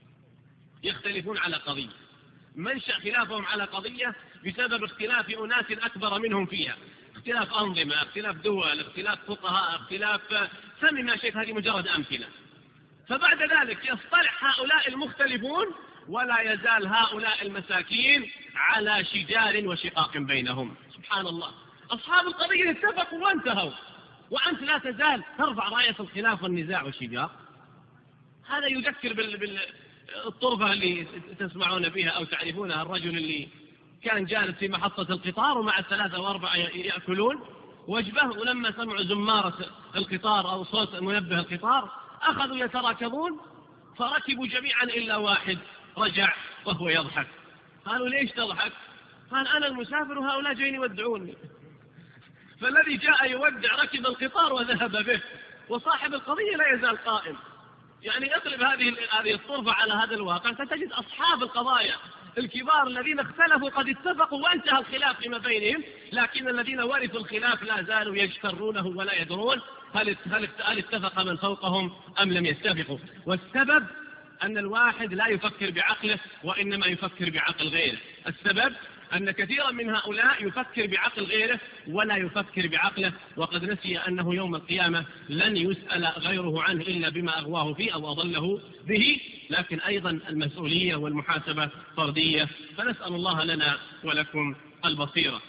[SPEAKER 1] يختلفون على قضية، منشأ خلافهم على قضية بسبب اختلاف أناس أكبر منهم فيها، اختلاف أنظمة، اختلاف دول، اختلاف فقهاء، اختلاف سمي ما شئت، هذه مجرد أمثلة. فبعد ذلك يصطلح هؤلاء المختلفون ولا يزال هؤلاء المساكين على شجار وشقاق بينهم. سبحان الله، أصحاب القضية اتفقوا وانتهوا، وأنت لا تزال ترفع راية الخلاف والنزاع والشجار. هذا يذكر بالطرفة اللي تسمعون بها أو تعرفونها، الرجل اللي كان جالس في محطة القطار ومع 3 و4 يأكلون وجبه، ولما سمعوا زمارة القطار أو صوت منبه القطار أخذوا يتراكضون، فركبوا جميعا إلا واحد رجع وهو يضحك. قالوا ليش تضحك؟ قال أنا المسافر وهؤلاء جايين يودعوني. فالذي جاء يودع ركب القطار وذهب به، وصاحب القضية لا يزال قائم. يعني اقلب هذه الطرفة على هذا الواقع، فتجد أصحاب القضايا الكبار الذين اختلفوا قد اتفقوا وانتهى الخلاف فيما بينهم، لكن الذين ورثوا الخلاف لا زالوا يجترونه ولا يدرون هل اتفق من فوقهم أم لم يتفقوا. والسبب أن الواحد لا يفكر بعقله وإنما يفكر بعقل غيره. السبب أن كثيرا من هؤلاء يفكر بعقل غيره ولا يفكر بعقله، وقد نسي أنه يوم القيامة لن يسأل غيره عنه إلا بما أغواه فيه أو أضله به، لكن أيضا المسؤولية والمحاسبة فردية. فنسأل الله لنا ولكم البصيرة.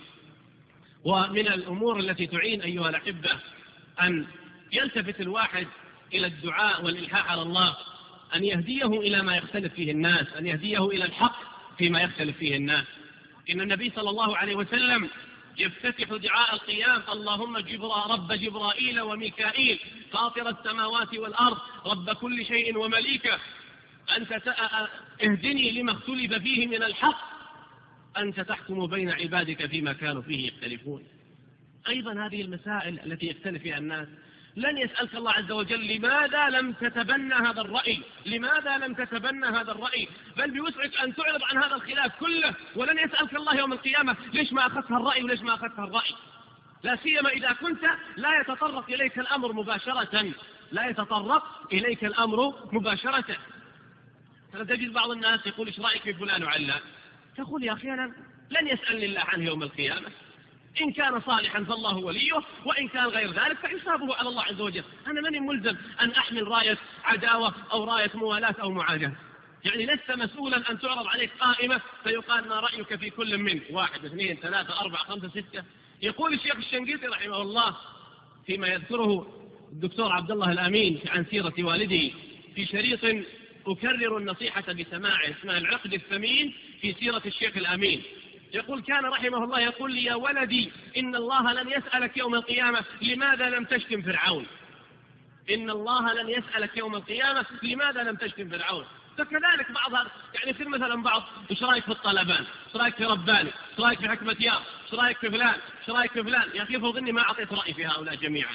[SPEAKER 1] ومن الأمور التي تعين أيها الأحبة أن يلتفت الواحد إلى الدعاء والإلحاح على الله، أن يهديه إلى ما يختلف فيه الناس، أن يهديه إلى الحق فيما يختلف فيه الناس. إن النبي صلى الله عليه وسلم يفتتح دعاء القيام: اللهم رب جبرائيل وميكائيل فاطر السماوات والأرض رب كل شيء ومليكه، أنت اهدني لما اختلف فيه من الحق، أنت تحكم بين عبادك فيما كانوا فيه يختلفون. أيضا هذه المسائل التي يختلف فيها الناس لن يسألك الله عز وجل لماذا لم تتبنى هذا الرأي، لماذا لم تتبنى هذا الرأي، بل بوسعك أن تعرض عن هذا الخلاف كله، ولن يسألك الله يوم القيامة ليش ما أخذت الرأي وليش ما أخذت الرأي، لا سيما إذا كنت لا يتطرق إليك الأمر مباشرة، لا يتطرق إليك الأمر مباشرة. فتجد بعض الناس يقول إيش رأيك في فلان وعلان، تقول يا أخي أنا لن يسألني الله عنه يوم القيامة، إن كان صالحا فالله وليه، وإن كان غير ذلك فحسابه على الله عز وجل. أنا ماني ملزم أن أحمل راية عداوة أو راية موالاة أو معاداة. يعني لست مسؤولا أن تعرض عليك قائمة فيقال ما رأيك في كل من 1 2 3 4 5 6. يقول الشيخ الشنقيطي رحمه الله فيما يذكره الدكتور عبد الله الأمين عن سيرة والدي في شريط أكرر النصيحة بسماعه اسمه العقد الثمين في سيرة الشيخ الأمين، يقول كان رحمه الله يقول لي: يا ولدي إن الله لن يسألك يوم القيامة لماذا لم تشتم فرعون. إن الله لن يسألك يوم القيامة لماذا لم تشتم فرعون. فكذلك بعض يعني يصير مثلا بعض: ايش رايك في الطلبان؟ ايش رايك في رباني؟ ايش رايك في حكمة يار؟ ايش رايك في فلان؟ ايش رايك في فلان؟ يا اخي افرض اني ما اعطيت رايي في هؤلاء جميعا.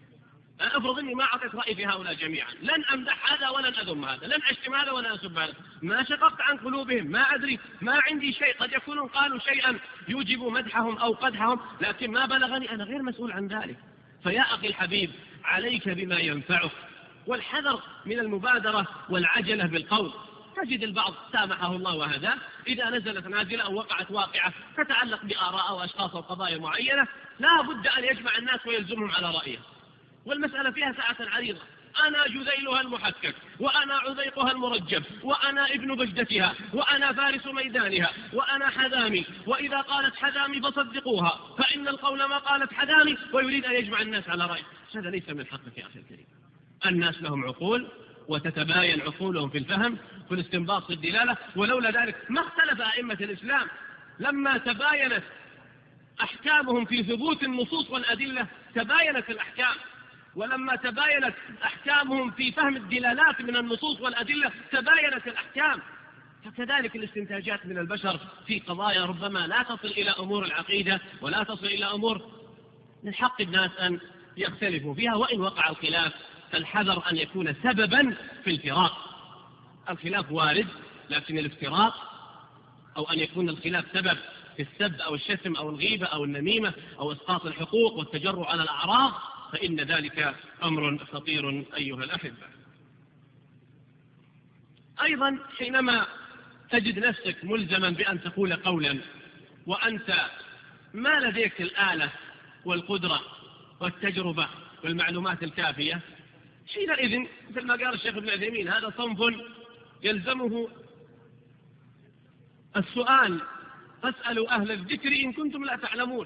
[SPEAKER 1] افرض اني ما اعطيت رايي في هؤلاء جميعا، لن امدح هذا ولن اذم هذا، لن اشتم هذا ولا اسب هذا، ما شققت عن قلوبهم، ما ادري، ما عندي شيء. قد يكونون قالوا شيئا يوجب مدحهم او قدحهم، لكن ما بلغني، انا غير مسؤول عن ذلك. فيا اخي الحبيب عليك بما ينفعك، والحذر من المبادرة والعجلة بالقول. تجد البعض سامحه الله وهذا إذا نزلت نازلة أو وقعت واقعة تتعلق بآراء أو أشخاص أو قضايا معينة لا بد أن يجمع الناس ويلزمهم على رأيه، والمسألة فيها ساعة عريضة. أنا جذيلها المحكك، وأنا عذيقها المرجب، وأنا ابن بجدتها، وأنا فارس ميدانها، وأنا حذامي، وإذا قالت حذامي فصدقوها فإن القول ما قالت حذامي، ويريد أن يجمع الناس على رأيه. هذا ليس من حقك يا أخي الكريم. الناس لهم عقول وتتباين عقولهم في الفهم في الاستنباط في الدلالة، ولولا ذلك ما اختلف أئمة الإسلام لما تباينت أحكامهم في ثبوت النصوص والأدلة تباينت الأحكام، ولما تباينت أحكامهم في فهم الدلالات من النصوص والأدلة تباينت الأحكام. فكذلك الاستنتاجات من البشر في قضايا ربما لا تصل إلى أمور العقيدة ولا تصل إلى أمور من حق الناس أن يختلفوا فيها، وإن وقع الخلاف فالحذر أن يكون سببا في الفراق. الخلاف وارد، لكن الافتراق أو أن يكون الخلاف سبب في السب أو الشتم أو الغيبة أو النميمة أو إسقاط الحقوق والتجرع على الأعراض فإن ذلك أمر خطير أيها الأحبة. أيضا حينما تجد نفسك ملزما بأن تقول قولا وأنت ما لديك الآلة والقدرة والتجربة والمعلومات الكافية، حينئذ مثل ما قال الشيخ ابن عثيمين هذا صنف يلزمه السؤال: فاسألوا أهل الذكر إن كنتم لا تعلمون.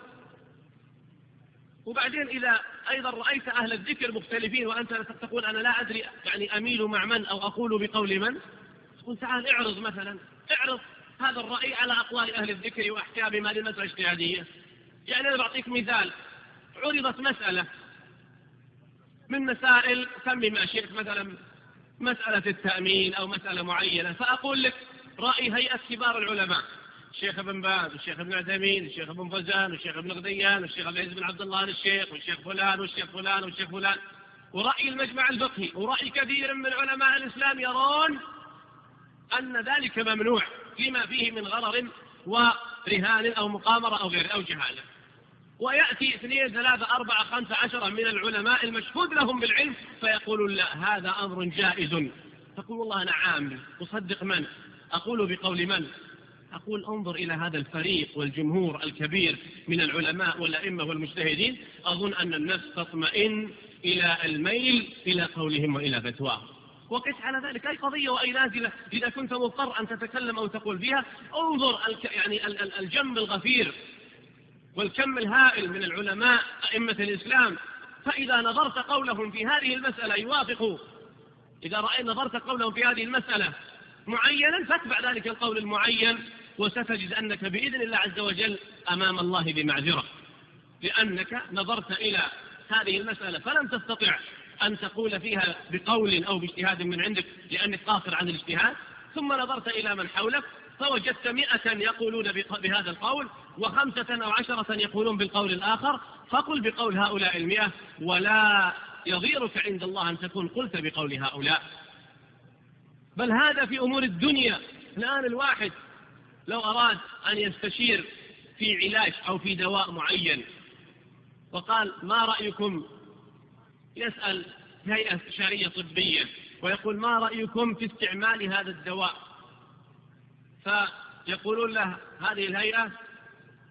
[SPEAKER 1] وبعدين إذا أيضا رأيت أهل الذكر مختلفين وأنت تقول أنا لا أدري يعني أميل مع من أو أقول بقول من، تقول تعال اعرض مثلا، اعرض هذا الرأي على أقوال أهل الذكر وأحكامهم. هذه مسألة اجتهادية. يعني أنا بعطيك مثال: عرضت مسألة من مسائل سمي ما شئت، مثلا مسألة التأمين أو مسألة معينة، فأقول لك رأي هيئة كبار العلماء، الشيخ ابن باز والشيخ ابن عثيمين والشيخ ابن فوزان والشيخ ابن غديان والشيخ عبد العزيز بن عبد الله الشيخ والشيخ فلان والشيخ فلان والشيخ فلان، ورأي المجمع الفقهي ورأي كثير من علماء الإسلام يرون أن ذلك ممنوع فيما فيه من غرر ورهان أو مقامرة أو غير أو جهالة. ويأتي 2 3 4 5 10 من العلماء المشهود لهم بالعلم فيقولون لا هذا أمر جائز. تقول والله أنا عامل أصدق من؟ أقول بقول من؟ أقول انظر إلى هذا الفريق والجمهور الكبير من العلماء والأئمة والمجتهدين، أظن أن النفس تطمئن إلى الميل إلى قولهم وإلى فتواهم. وقس على ذلك أي قضية وأي نازلة إذا كنت مضطر أن تتكلم أو تقول فيها، انظر يعني الجنب الغفير والكم الهائل من العلماء أئمة الإسلام، فإذا نظرت قولهم في هذه المسألة يوافق، إذا نظرت قولهم في هذه المسألة معينا فاتبع ذلك القول المعين، وستجد أنك بإذن الله عز وجل أمام الله بمعذرة، لأنك نظرت إلى هذه المسألة فلم تستطع أن تقول فيها بقول أو باجتهاد من عندك لأنك قاصر عن الاجتهاد، ثم نظرت إلى من حولك فوجدت 100 يقولون بهذا القول و5 أو 10 يقولون بالقول الآخر، فقل بقول هؤلاء 100 ولا يضيرك عند الله أن تكون قلت بقول هؤلاء. بل هذا في أمور الدنيا. الآن الواحد لو أراد أن يستشير في علاج أو في دواء معين وقال ما رأيكم، يسأل هيئة استشارية طبية ويقول ما رأيكم في استعمال هذا الدواء، فيقولون له هذه الهيئة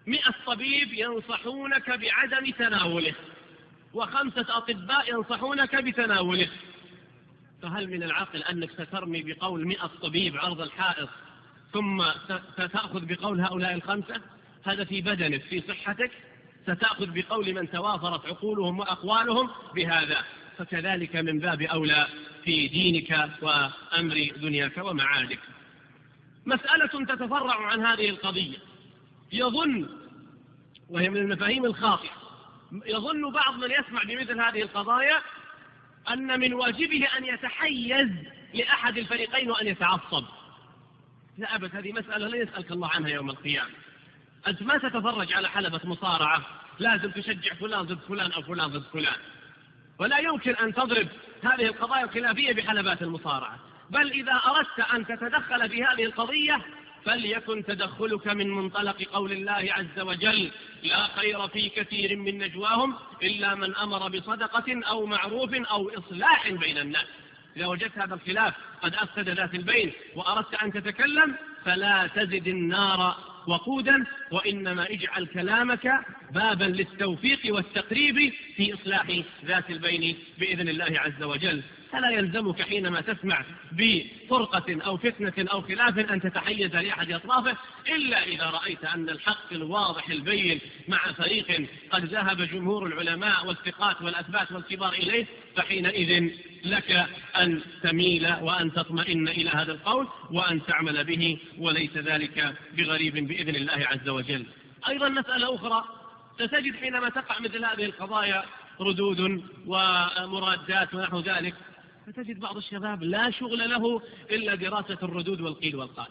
[SPEAKER 1] 100 طبيب ينصحونك بعدم تناوله، و5 أطباء ينصحونك بتناوله، فهل من العقل أنك سترمي بقول 100 طبيب عرض الحائط ثم ستأخذ بقول هؤلاء ال5؟ هذا في بدنك، في صحتك ستأخذ بقول من توافرت عقولهم وأقوالهم بهذا، فكذلك من باب أولى في دينك وأمر دنياك ومعادك. مسألة تتفرع عن هذه القضية، يظن، وهي من المفاهيم الخاطئة، يظن بعض من يسمع بمثل هذه القضايا أن من واجبه أن يتحيز لأحد الفريقين وأن يتعصب. لا أبد، هذه مسألة لا يسألك الله عنها يوم القيامة. أنت ما تتفرج على حلبة مصارعة لازم تشجع فلان ضد فلان أو فلان ضد فلان، ولا يمكن أن تضرب هذه القضايا الخلافية بحلبات المصارعة، بل إذا أردت أن تتدخل في هذه القضية فليكن تدخلك من منطلق قول الله عز وجل: لا خير في كثير من نجواهم إلا من أمر بصدقة أو معروف أو إصلاح بين الناس. إذا وجدت هذا الخلاف قد أفسد ذات البين وأردت أن تتكلم فلا تزد النار وقودا، وإنما اجعل كلامك بابا للتوفيق والتقريب في إصلاح ذات البين بإذن الله عز وجل. فلا يلزمك حينما تسمع بفرقة أو فتنة أو خلاف أن تتحيز لأحد أطرافه، إلا إذا رأيت أن الحق الواضح البين مع فريق قد ذهب جمهور العلماء والثقات والأثبات والكبار إليه، فحينئذ لك أن تميل وأن تطمئن إلى هذا القول وأن تعمل به، وليس ذلك بغريب بإذن الله عز وجل. أيضا مسألة أخرى، ستجد حينما تقع مثل هذه القضايا ردود ومرادات ونحو ذلك، فتجد بعض الشباب لا شغل له إلا دراسة الردود والقيل والقال.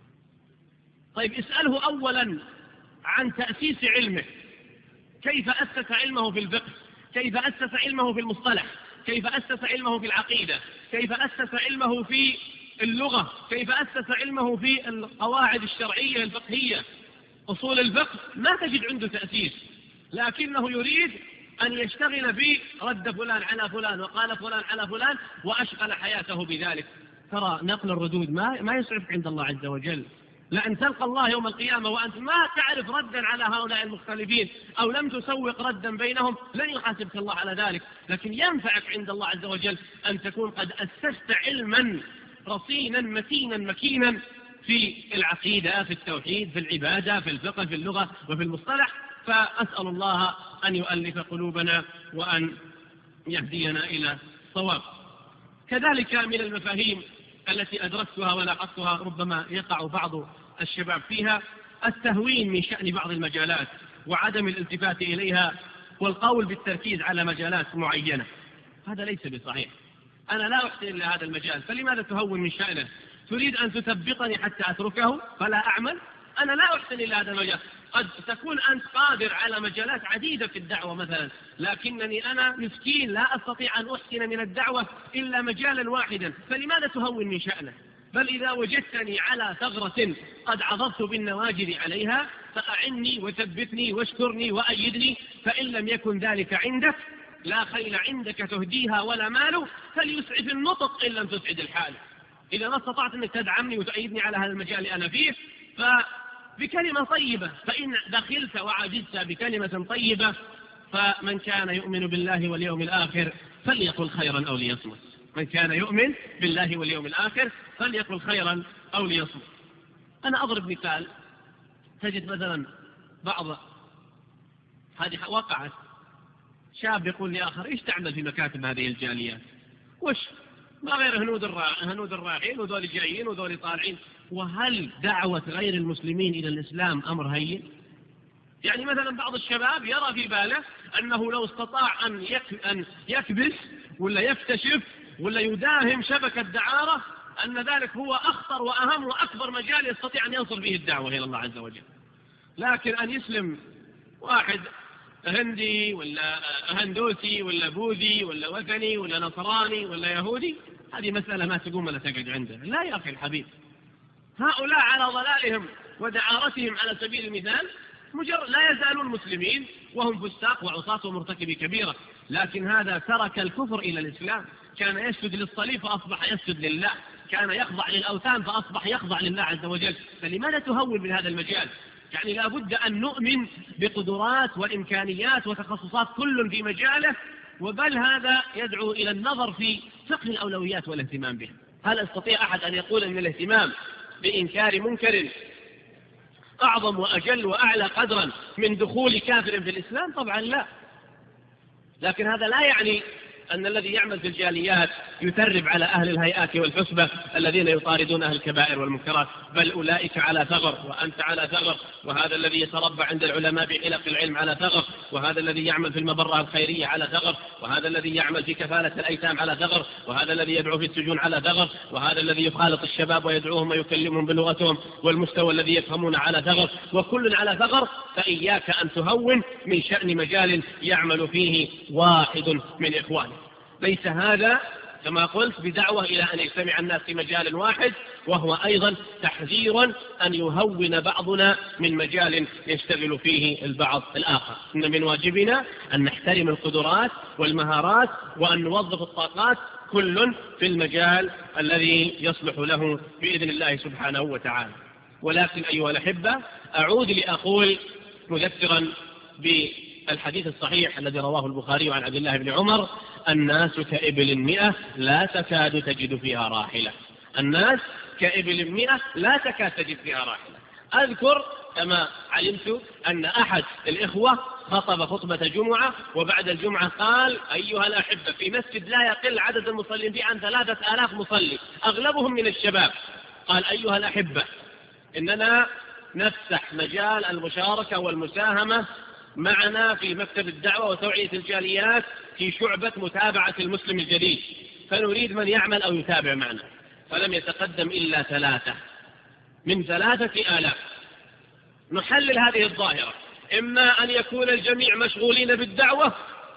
[SPEAKER 1] طيب اسأله أولا عن تأسيس علمه، كيف أسس علمه في الفقه، كيف أسس علمه في المصطلح، كيف أسس علمه في العقيدة، كيف أسس علمه في اللغة، كيف أسس علمه في القواعد الشرعية الفقهية، أصول الفقه. ما تجد عنده تأسيس، لكنه يريد أن يشتغل برد فلان على فلان وقال فلان على فلان وأشغل حياته بذلك. ترى نقل الردود ما يسعفك عند الله عز وجل، لأن تلقى الله يوم القيامة وأنت ما تعرف ردا على هؤلاء المختلفين أو لم تسوق ردا بينهم، لن يحاسبك الله على ذلك، لكن ينفعك عند الله عز وجل أن تكون قد أسست علما رصينا متينا مكينا في العقيدة، في التوحيد، في العبادة، في الفقه، في اللغة وفي المصطلح. فأسأل الله أن يؤلف قلوبنا وأن يهدينا إلى الصواب. كذلك من المفاهيم التي أدركتها ولاحظتها ربما يقع بعض الشباب فيها التهوين من شأن بعض المجالات وعدم الالتفات إليها والقول بالتركيز على مجالات معينة. هذا ليس بصحيح. أنا لا أحسن إلا هذا المجال، فلماذا تهون من شأنه؟ تريد أن تثبطني حتى أتركه فلا أعمل؟ أنا لا أحسن إلا هذا المجال. قد تكون أنت قادر على مجالات عديدة في الدعوة مثلا، لكنني أنا مسكين لا أستطيع أن أحسن من الدعوة إلا مجالا واحدا، فلماذا تهون من شأنه؟ بل إذا وجدتني على ثغرة قد عضضت بالنواجذ عليها فأعني وثبتني واشكرني وأيدني، فإن لم يكن ذلك عندك لا خيل عندك تهديها ولا مال، فليسعف النطق إن لم تسعد الحال. إذا ما استطعت أنك تدعمني وتأيدني على هذا المجال اللي أنا فيه فبكلمة طيبة، فإن دخلت وعجزت بكلمة طيبة فمن كان يؤمن بالله واليوم الآخر فليقل خيرا أو ليصمت. من كان يؤمن بالله واليوم الآخر فليقل خيرا أو ليصمت. أنا أضرب مثال، تجد مثلا بعض هذه وقعت، شاب يقول لآخر: إيش تعمل في مكاتب هذه الجاليات؟ وش ما غير هنود الرايحين وذول جايين وذول طالعين. وهل دعوة غير المسلمين إلى الإسلام أمر هين؟ يعني مثلا بعض الشباب يرى في باله أنه لو استطاع أن يكبس ولا يكتشف ولا يداهم شبكة دعارة أن ذلك هو أخطر وأهم وأكبر مجال يستطيع أن ينصر به الدعوة إلى الله عز وجل. لكن أن يسلم واحد هندي ولا هندوسي ولا بوذي ولا وثني ولا نصراني ولا يهودي، هذه مسألة ما تقوم ولا تقعد عنده. لا يا أخي الحبيب، هؤلاء على ضلالهم ودعارتهم على سبيل المثال لا يزالون مسلمين وهم فساق وعصاة ومرتكبي كبيرة، لكن هذا ترك الكفر إلى الإسلام. كان يسجد للصليب فأصبح يسجد لله، كان يخضع للأوثان فأصبح يخضع لله عز وجل. فلماذا تهون من هذا المجال؟ يعني لا بد أن نؤمن بقدرات والإمكانيات وتخصصات كل في مجاله، وبل هذا يدعو إلى النظر في فقه الأولويات والاهتمام به. هل يستطيع أحد أن يقول أن الاهتمام بإنكار منكر أعظم وأجل وأعلى قدرا من دخول كافر في الإسلام؟ طبعا لا. لكن هذا لا يعني أن الذي يعمل في الجاليات يثرب على أهل الهيئات والحسبة الذين يطاردون أهل الكبائر والمنكرات، بل أولئك على ثغر وأنت على ثغر، وهذا الذي يتربى عند العلماء بحلق العلم على ثغر، وهذا الذي يعمل في المبرة الخيرية على ثغر، وهذا الذي يعمل في كفالة الأيتام على ثغر، وهذا الذي يدعو في السجون على ثغر، وهذا الذي يخالط الشباب ويدعوهم ويكلمهم بلغتهم والمستوى الذي يفهمون على ثغر، وكل على ثغر. فإياك أن تهون من شأن مجال يعمل فيه واحد من إخوانه. ليس هذا كما قلت بدعوة إلى أن يجتمع الناس في مجال واحد، وهو أيضا تحذير أن يهون بعضنا من مجال يشتغل فيه البعض الآخر. إن من واجبنا أن نحترم القدرات والمهارات وأن نوظف الطاقات كل في المجال الذي يصلح له بإذن الله سبحانه وتعالى. ولكن أيها الأحبة، أعود لأقول مذكرا بالحديث الصحيح الذي رواه البخاري عن عبد الله بن عمر: الناس كإبل 100 لا تكاد تجد فيها راحلة. الناس كإبل 100 لا تكاد تجد فيها راحلة. أذكر كما علمت أن أحد الإخوة خطب خطبة جمعة، وبعد الجمعة قال: أيها الأحبة، في مسجد لا يقل عدد المصلين فيه عن 3000 مصلي أغلبهم من الشباب. قال: أيها الأحبة، إننا نفتح مجال المشاركة والمساهمة معنا في مكتب الدعوة وتوعية الجاليات في شعبة متابعة المسلم الجديد، فنريد من يعمل أو يتابع معنا. فلم يتقدم إلا 3 من 3000. نحلل هذه الظاهرة: إما أن يكون الجميع مشغولين بالدعوة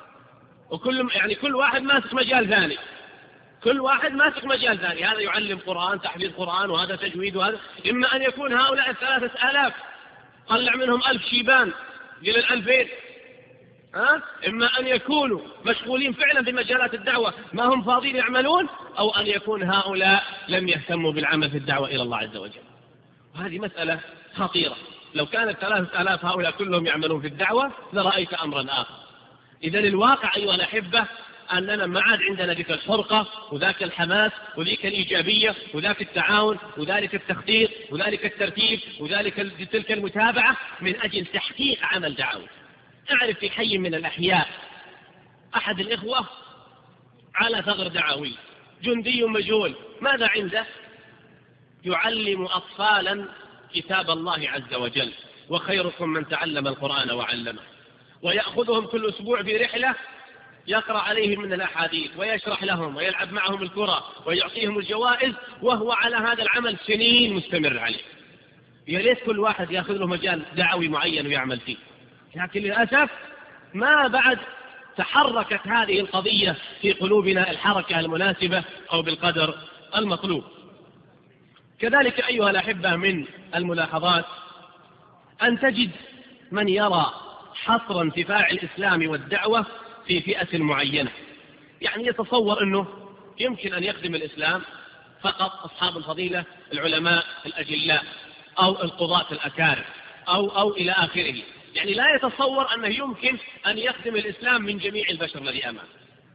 [SPEAKER 1] كل واحد ماسك مجال ثاني، كل واحد ماسك مجال ثاني، هذا يعلم قرآن تحفيظ قرآن وهذا تجويد وهذا. إما أن يكون هؤلاء 3000 طلع منهم 1000 شيبان إلى 2000. إما أن يكونوا مشغولين فعلا بمجالات الدعوة ما هم فاضين يعملون، أو أن يكون هؤلاء لم يهتموا بالعمل في الدعوة إلى الله عز وجل. وهذه مسألة خطيرة. لو كانت 3000 هؤلاء كلهم يعملون في الدعوة لرأيت أمرا آخر. إذن الواقع أيها الأحبة أننا ما عاد عندنا ذيك الحرقة وذاك الحماس وذيك الإيجابية وذاك التعاون وذلك التخطيط وذلك الترتيب وذلك تلك المتابعة من أجل تحقيق عمل دعوي. أعرف في حي من الأحياء أحد الإخوة على ثغر دعوي، جندي مجهول. ماذا عنده؟ يعلم أطفالا كتاب الله عز وجل: وخيركم من تعلم القرآن وعلمه. ويأخذهم كل أسبوع في رحلة يقرأ عليهم من الأحاديث ويشرح لهم ويلعب معهم الكرة ويعطيهم الجوائز، وهو على هذا العمل سنين مستمر عليه. يا ليت كل واحد يأخذ له مجال دعوي معين ويعمل فيه. لكن للأسف ما بعد تحركت هذه القضية في قلوبنا الحركة المناسبة أو بالقدر المطلوب. كذلك أيها الأحبة من الملاحظات أن تجد من يرى حصر انتفاع الإسلام والدعوة في فئة معينة، يعني يتصور أنه يمكن أن يخدم الإسلام فقط أصحاب الفضيلة العلماء الأجلاء أو القضاة الأكارم أو إلى آخره. يعني لا يتصور أنه يمكن أن يخدم الإسلام من جميع البشر الذي أمامه.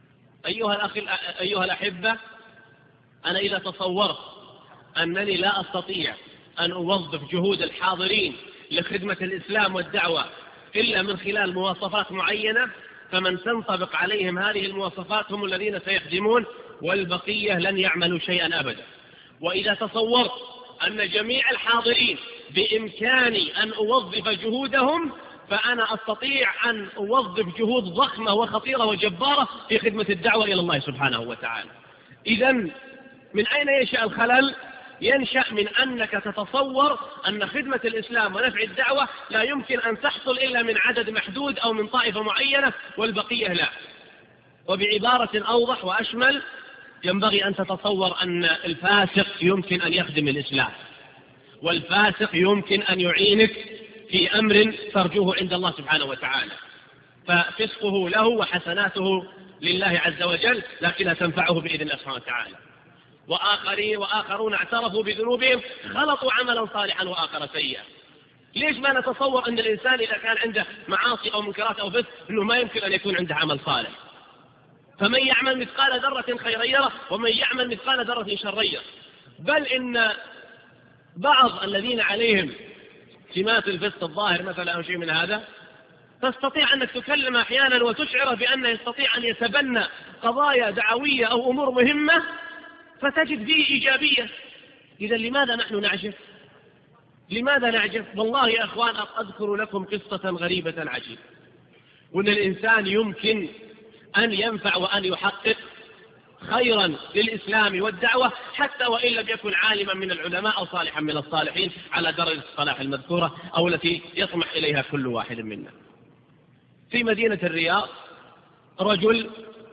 [SPEAKER 1] أيها الأحبة، أنا إذا تصورت أنني لا أستطيع أن أوظف جهود الحاضرين لخدمة الإسلام والدعوة إلا من خلال مواصفات معينة، فمن تنطبق عليهم هذه المواصفات هم الذين سيخدمون، والبقية لن يعملوا شيئا أبدا. وإذا تصورت أن جميع الحاضرين بإمكاني أن أوظف جهودهم، فأنا أستطيع أن أوظف جهود ضخمة وخطيرة وجبارة في خدمة الدعوة إلى الله سبحانه وتعالى. إذن من أين ينشأ الخلل؟ ينشأ من أنك تتصور أن خدمة الإسلام ونفع الدعوة لا يمكن أن تحصل إلا من عدد محدود أو من طائفة معينة والبقية لا. وبعبارة أوضح وأشمل، ينبغي أن تتصور أن الفاسق يمكن أن يخدم الإسلام، والفاسق يمكن أن يعينك في أمر ترجوه عند الله سبحانه وتعالى، ففسقه له وحسناته لله عز وجل، لكنها تنفعه بإذن الله سبحانه وتعالى. وآخرون اعترفوا بذنوبهم خلطوا عملا صالحا وآخر سيئا. ليش ما نتصور أن الإنسان إذا كان عنده معاصي أو منكرات أو فسق أنه ما يمكن أن يكون عنده عمل صالح؟ فمن يعمل مثقال ذرة خيرا يره ومن يعمل مثقال ذرة شرا يره. بل إن بعض الذين عليهم سمات الفسق الظاهر مثلا أو شيء من هذا تستطيع أنك تكلم أحيانا وتشعر بأنه يستطيع أن يتبنى قضايا دعوية أو أمور مهمة فتجد فيه إيجابية. إذا لماذا نحن نعجز؟ لماذا نعجز؟ والله يا أخوان أذكر لكم قصة غريبة عجيبة، وأن الإنسان يمكن أن ينفع وأن يحقق خيرا للإسلام والدعوة حتى وإن لم يكن عالما من العلماء أو صالحا من الصالحين على درجة الصلاح المذكورة أو التي يطمح إليها كل واحد منا. في مدينة الرياض رجل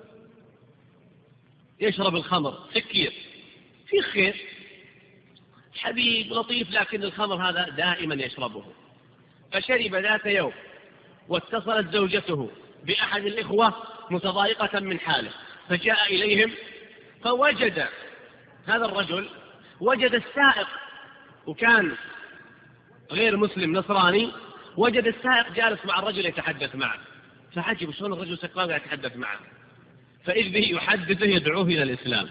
[SPEAKER 1] يشرب الخمر سكير، في خير حبيب لطيف، لكن الخمر هذا دائما يشربه. فشرب ذات يوم واتصلت زوجته بأحد الإخوة متضايقة من حاله، فجاء إليهم فوجد هذا الرجل وجد السائق، وكان غير مسلم نصراني، وجد السائق جالس مع الرجل يتحدث معه، فعجب شلون الرجل سكران يتحدث معه، فإذ به يحدثه يدعوه إلى الإسلام.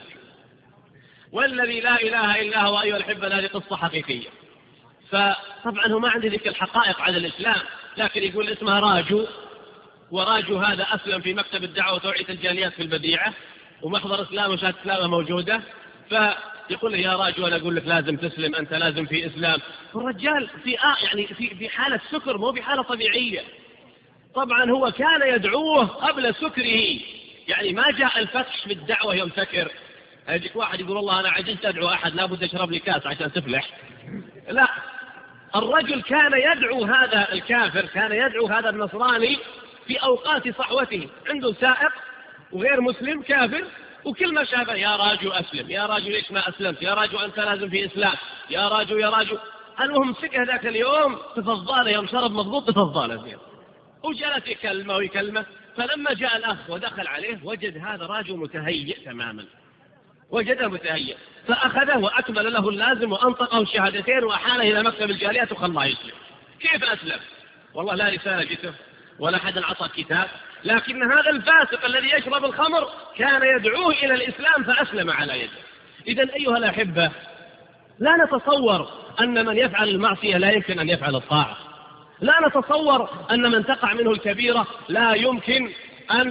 [SPEAKER 1] والذي لا إله إلا هو أيها الأحبة هذه قصة حقيقية. فطبعا هو ما عنده ذيك الحقائق على الإسلام، لكن يقول اسمها راجو، وراجو هذا أسلم في مكتب الدعوة وتوعية الجاليات في البديعة، ومحضر إسلام وشهادة إسلامه موجودة، فيقول له يا راجو أنا أقول لك لازم تسلم، أنت لازم في إسلام. والرجال في حالة سكر، مو بحالة طبيعية. طبعا هو كان يدعوه قبل سكره، يعني ما جاء الفتح بالدعوة يوم سكر. يجيك واحد يقول والله أنا عجزت أدعو أحد لابد أشرب لي كاس عشان تفلح. لا، الرجل كان يدعو هذا الكافر، كان يدعو هذا النصراني في أوقات صحوته، عنده سائق وغير مسلم كافر، وكل ما شافه يا راجو أسلم، يا راجو ليش ما أسلمت، يا راجو أنت لازم في إسلام، يا راجو يا راجو. المهم سكه ذاك اليوم تفضاله، يوم شرب مضبوط تفضاله فيه، وجلس يكلمه ويكلمه. فلما جاء الأخ ودخل عليه وجد هذا راجو متهيئ تماما، وجده متهيئ، فأخذه وأكمل له اللازم وأنطقه الشهادتين وأحاله إلى مكتب الجاليات وخلاه يسلم. كيف أسلم؟ والله لا رسالة جته ولا أحد عطى كتاب، لكن هذا الفاسق الذي يشرب الخمر كان يدعوه إلى الإسلام فأسلم على يده. إذن أيها الأحبة، لا نتصور أن من يفعل المعصية لا يمكن أن يفعل الطاعة، لا نتصور أن من تقع منه الكبيرة لا يمكن أن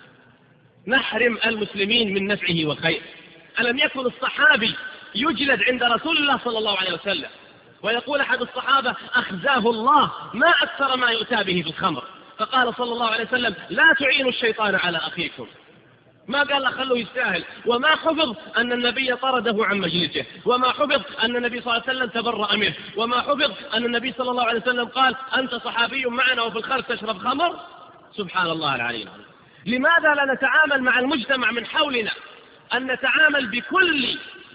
[SPEAKER 1] نحرم المسلمين من نفعه وخير. ألم يكن الصحابي يجلد عند رسول الله صلى الله عليه وسلم، ويقول أحد الصحابة أخزاه الله ما أكثر ما يؤتى به في الخمر، فقال صلى الله عليه وسلم لا تعينوا الشيطان على أخيكم. ما قال له خلوه يستاهل، وما حفظ أن النبي طرده عن مجلسه، وما حفظ أن النبي صلى الله عليه وسلم تبرأ منه، وما حفظ أن النبي صلى الله عليه وسلم قال أنت صحابي معنا وفي الخلف تشرب خمر. سبحان الله العلي العظيم. لماذا لا نتعامل مع المجتمع من حولنا أن نتعامل بكل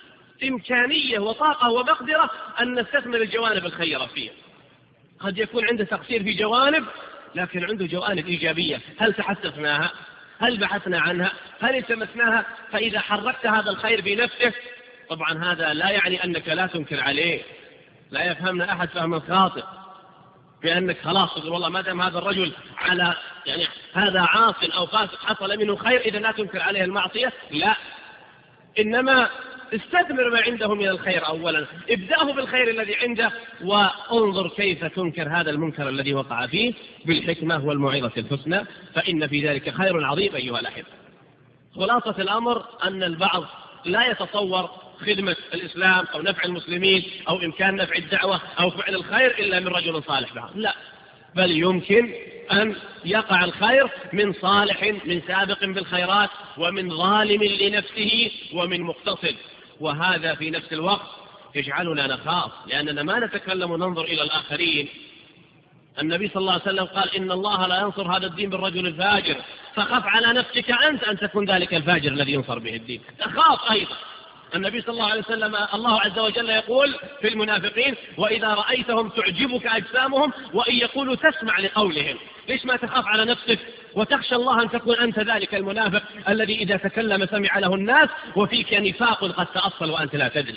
[SPEAKER 1] إمكانية وطاقة ومقدرة أن نستثمر الجوانب الخيرة فيها؟ قد يكون عنده تقصير في جوانب، لكن عنده جوانب إيجابية، هل تحسسناها؟ هل بحثنا عنها؟ هل التمسناها؟ فإذا حركت هذا الخير بنفسه، طبعا هذا لا يعني أنك لا تنكر عليه، لا يفهمنا أحد فهما خاطئ بأنك خلاص تقول والله ما دام هذا الرجل على يعني هذا عاص أو فاسق حصل منه خير إذا لا تنكر عليه المعصية. لا، إنما استثمر ما عنده من الخير أولا، ابدأه بالخير الذي عنده، وانظر كيف تنكر هذا المنكر الذي وقع فيه بالحكمة والموعظة الحسنى، فإن في ذلك خير عظيم أيها الأحبة. خلاصة الأمر أن البعض لا يتصور خدمة الإسلام أو نفع المسلمين أو إمكان نفع الدعوة أو فعل الخير إلا من رجل صالح بعض، لا، بل يمكن أن يقع الخير من صالح، من سابق بالخيرات، ومن ظالم لنفسه، ومن مقتصد. وهذا في نفس الوقت يجعلنا نخاف، لأننا ما نتكلم وننظر إلى الآخرين. النبي صلى الله عليه وسلم قال إن الله لا ينصر هذا الدين بالرجل الفاجر، فخف على نفسك أنت أن تكون ذلك الفاجر الذي ينصر به الدين، تخاف أيضا. النبي صلى الله عليه وسلم الله عز وجل يقول في المنافقين وإذا رأيتهم تعجبك أجسامهم وإن يقولوا تسمع لقولهم. ليش ما تخاف على نفسك وتخشى الله أن تكون أنت ذلك المنافق الذي إذا تكلم سمع له الناس وفيك نفاق قد تأصل وأنت لا تدري؟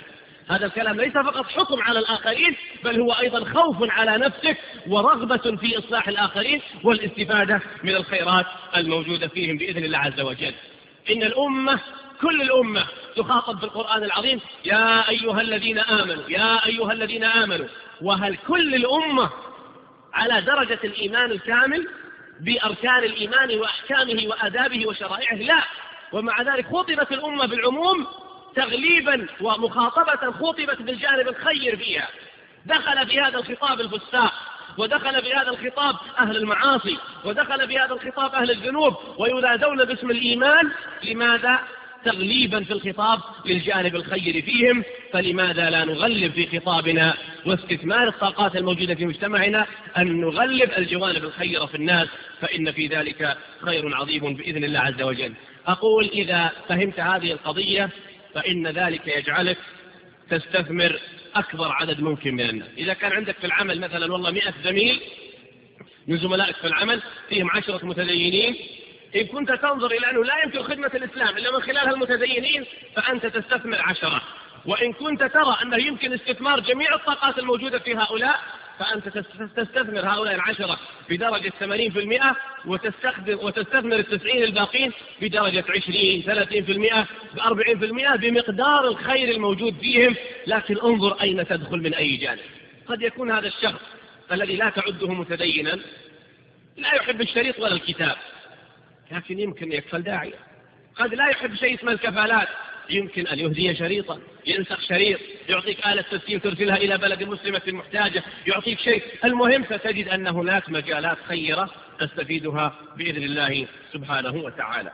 [SPEAKER 1] هذا الكلام ليس فقط حكم على الآخرين، بل هو أيضا خوف على نفسك ورغبة في إصلاح الآخرين والاستفادة من الخيرات الموجودة فيهم بإذن الله عز وجل. إن الأمة كل الأمة تخاطب بالقرآن العظيم يا أيها الذين آمنوا يا أيها الذين آمنوا. وهل كل الأمة على درجة الإيمان الكامل بأركان الإيمان وأحكامه وآدابه وشرائعه؟ لا. ومع ذلك خطبت الأمة بالعموم تغليبا ومخاطبة خطبت بالجانب الخير فيها. دخل في هذا الخطاب الفساق، ودخل في هذا الخطاب أهل المعاصي، ودخل في هذا الخطاب أهل الذنوب، وينادون باسم الإيمان. لماذا؟ تغليبا في الخطاب للجانب الخير فيهم. فلماذا لا نغلب في خطابنا واستثمار الطاقات الموجودة في مجتمعنا أن نغلب الجوانب الخيرة في الناس، فإن في ذلك خير عظيم بإذن الله عز وجل. أقول إذا فهمت هذه القضية فإن ذلك يجعلك تستثمر أكبر عدد ممكن من الناس. إذا كان عندك في العمل مثلا والله 100 زميل من زملائك في العمل فيهم 10 متدينين، إن كنت تنظر إلى أنه لا يمكن خدمة الإسلام إلا من خلال المتدينين فأنت تستثمر 10. وإن كنت ترى أنه يمكن استثمار جميع الطاقات الموجودة في هؤلاء فأنت تستثمر هؤلاء 10 بدرجة 80%، وتستثمر 90 الباقين بدرجة 20 30% 40% بمقدار الخير الموجود فيهم. لكن انظر أين تدخل من أي جانب. قد يكون هذا الشخص الذي لا تعده متدينا لا يحب الشريط ولا الكتاب، لكن يمكن يكفل داعية. قد لا يحب شيء اسمه الكفالات، يمكن أن يهدي شريطا، ينسخ شريط، يعطيك آلة تسجيل ترسلها إلى بلد مسلمة محتاجة، يعطيك شيء. المهم ستجد أن هناك مجالات خيرة تستفيدها بإذن الله سبحانه وتعالى.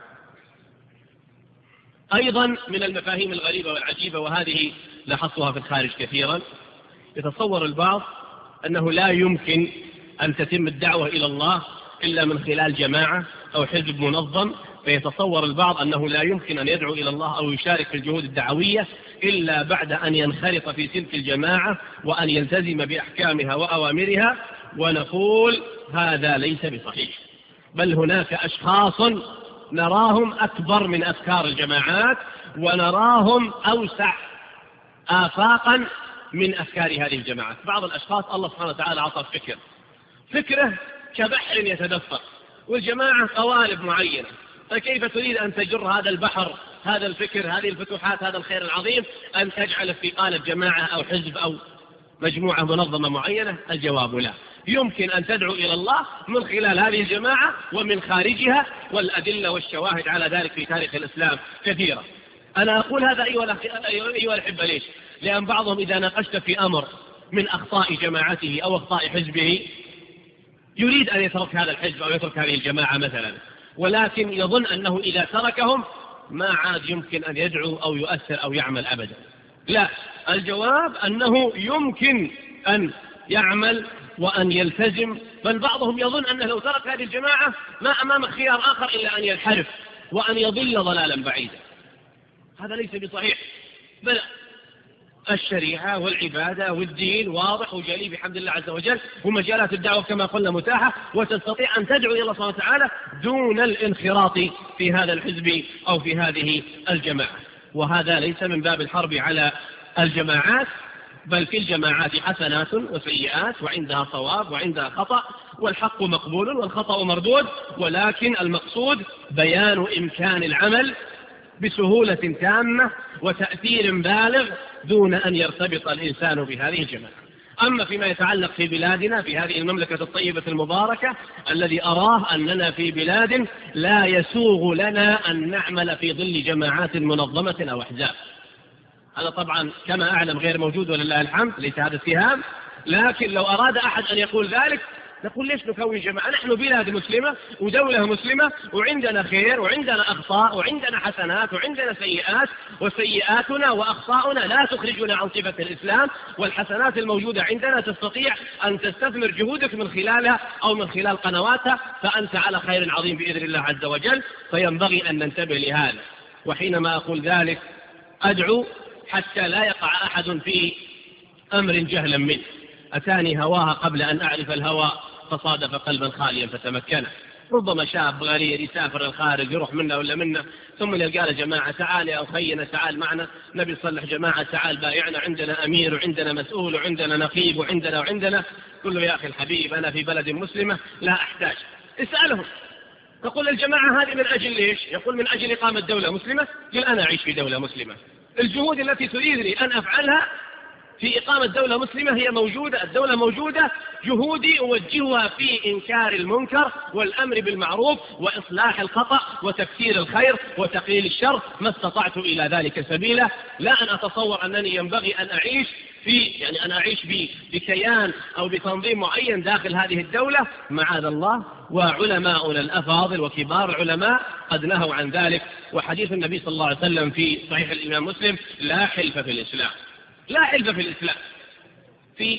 [SPEAKER 1] أيضا من المفاهيم الغريبة والعجيبة، وهذه لاحظتها في الخارج كثيرا، يتصور البعض أنه لا يمكن أن تتم الدعوة إلى الله إلا من خلال جماعة أو حزب منظم. فيتصور البعض أنه لا يمكن أن يدعو إلى الله أو يشارك في الجهود الدعوية إلا بعد أن ينخرط في سلك الجماعة وأن يلتزم بأحكامها وأوامرها. ونقول هذا ليس بصحيح، بل هناك أشخاص نراهم أكبر من أفكار الجماعات، ونراهم أوسع آفاقا من أفكار هذه الجماعات. بعض الأشخاص الله سبحانه وتعالى عطى فكره كبحر يتدفق، والجماعة قوالب معينة، فكيف تريد أن تجر هذا البحر، هذا الفكر، هذه الفتوحات، هذا الخير العظيم، أن تجعل في قالب جماعة أو حزب أو مجموعة منظمة معينة؟ الجواب لا. يمكن أن تدعو إلى الله من خلال هذه الجماعة ومن خارجها، والأدلة والشواهد على ذلك في تاريخ الإسلام كثيرة. أنا أقول هذا أيها الأحبة ليش؟ لأن بعضهم إذا ناقشت في أمر من أخطاء جماعته أو أخطاء حزبه يريد أن يترك هذا الحزب أو يترك هذه الجماعة مثلا، ولكن يظن أنه إذا تركهم ما عاد يمكن أن يدعو أو يؤثر أو يعمل أبدا. لا، الجواب أنه يمكن أن يعمل وأن يلتزم، بل بعضهم يظن أنه لو ترك هذه الجماعة ما أمامه خيار آخر إلا أن ينحرف وأن يضل ضلالا بعيدا. هذا ليس بصحيح، بل الشريعة والعبادة والدين واضح وجلي بحمد الله عز وجل، ومجالات الدعوة كما قلنا متاحة، وتستطيع أن تدعو إلى الله سبحانه وتعالى دون الانخراط في هذا الحزب أو في هذه الجماعة. وهذا ليس من باب الحرب على الجماعات، بل في الجماعات حسنات وسيئات، وعندها صواب وعندها خطأ، والحق مقبول والخطأ مردود، ولكن المقصود بيان إمكان العمل بسهولة تامة وتأثير بالغ دون أن يرتبط الإنسان بهذه الجماعة. أما فيما يتعلق في بلادنا في هذه المملكة الطيبة المباركة، الذي أراه أننا في بلاد لا يسوغ لنا أن نعمل في ظل جماعات منظمة أو أحزاب. هذا طبعا كما أعلم غير موجود ولله الحمد، ليس هذا اتهام، لكن لو أراد أحد أن يقول ذلك نقول ليش نكون جماعة؟ نحن بلاد مسلمة ودولة مسلمة، وعندنا خير وعندنا أخطاء وعندنا حسنات وعندنا سيئات، وسيئاتنا وأخطاؤنا لا تخرجنا عن صفة الإسلام، والحسنات الموجودة عندنا تستطيع أن تستثمر جهودك من خلالها أو من خلال قنواتها، فأنت على خير عظيم بإذن الله عز وجل. فينبغي أن ننتبه لهذا. وحينما أقول ذلك أدعو حتى لا يقع أحد في أمر جهلا منه. أتاني هواها قبل أن أعرف الهوى، فصادف قلبا خاليا فتمكنه. ربما شاب غرير يسافر الخارج يروح منا ولا منا، ثم يلقى له جماعة تعال يا أخينا تعال معنا نبي صلح جماعة تعال بايعنا، عندنا أمير وعندنا مسؤول وعندنا نقيب وعندنا كله يا أخي الحبيب أنا في بلد مسلمة لا أحتاج. اسألهم تقول الجماعة هذه من أجل ليش؟ يقول من أجل إقامة دولة مسلمة. قل أنا أعيش في دولة مسلمة، الجهود التي تريدني أن أفعلها في إقامة دولة مسلمة هي موجودة، الدولة موجودة، جهودي أوجهها في إنكار المنكر والأمر بالمعروف وإصلاح الخطأ وتكثير الخير وتقليل الشر ما استطعت إلى ذلك سبيلا. لا أن أتصور أنني ينبغي أن أعيش أن أعيش بكيان أو بتنظيم معين داخل هذه الدولة، معاذ الله. وعلماؤنا الأفاضل وكبار العلماء قد نهوا عن ذلك، وحديث النبي صلى الله عليه وسلم في صحيح الإمام مسلم لا حلف في الإسلام، لا حلف في الإسلام. في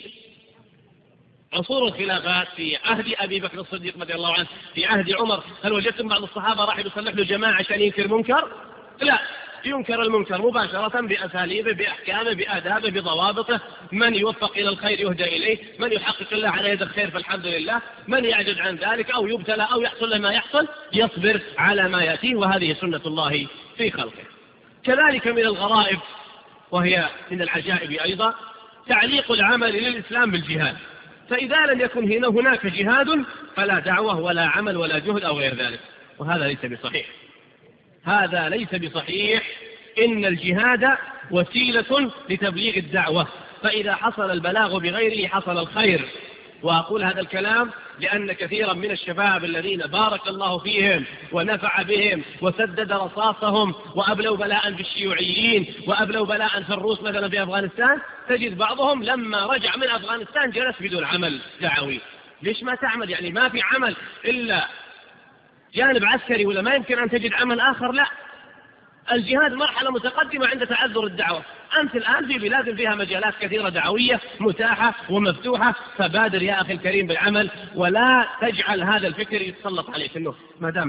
[SPEAKER 1] عصور الخلافات في عهد أبي بكر الصديق رضي الله عنه، في عهد عمر، هل وجدتم بعض الصحابة راح يصلح له جماعة عشان ينكر منكر؟ لا، ينكر المنكر مباشرة بأساليبه بأحكامه بآدابه بضوابطه. من يوفق إلى الخير يهدى إليه، من يحقق الله على يد الخير فالحمد لله، من يعجز عن ذلك أو يبتلى أو يحصل له ما يحصل يصبر على ما يأتيه، وهذه سنة الله في خلقه. كذلك من الغرائب وهي من العجائب أيضا تعليق العمل للإسلام بالجهاد، فإذا لم يكن هناك جهاد فلا دعوة ولا عمل ولا جهد أو غير ذلك، وهذا ليس بصحيح، هذا ليس بصحيح. إن الجهاد وسيلة لتبليغ الدعوة، فإذا حصل البلاغ بغيره حصل الخير. وأقول هذا الكلام لأن كثيرا من الشباب الذين بارك الله فيهم ونفع بهم وسدد رصاصهم وأبلوا بلاء في الشيوعيين وأبلوا بلاء في الروس مثلا في أفغانستان، تجد بعضهم لما رجع من أفغانستان جلس بدون عمل دعوي. ليش ما تعمل؟ يعني ما في عمل إلا جانب عسكري ولا ما يمكن أن تجد عمل آخر؟ لا، الجهاد مرحلة متقدمة عند تعذر الدعوة. أنت الآن في بلاد فيها مجالات كثيرة دعوية متاحة ومفتوحة، فبادر يا أخي الكريم بالعمل، ولا تجعل هذا الفكر يتسلط عليك إنه ما دام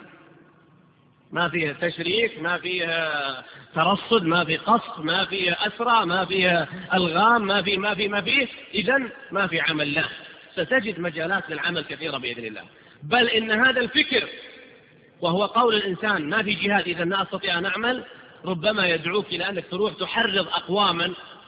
[SPEAKER 1] ما فيه تشريك، ما فيه ترصد، ما فيه قصف، ما فيه أسرى، ما فيه ألغام، ما فيه إذن ما في عمل. لا، ستجد مجالات للعمل كثيرة بإذن الله. بل إن هذا الفكر وهو قول الإنسان ما في جهاد إذا لا أستطيع أن أعمل، ربما يدعوك إلى أنك تروح تحرض أقواما،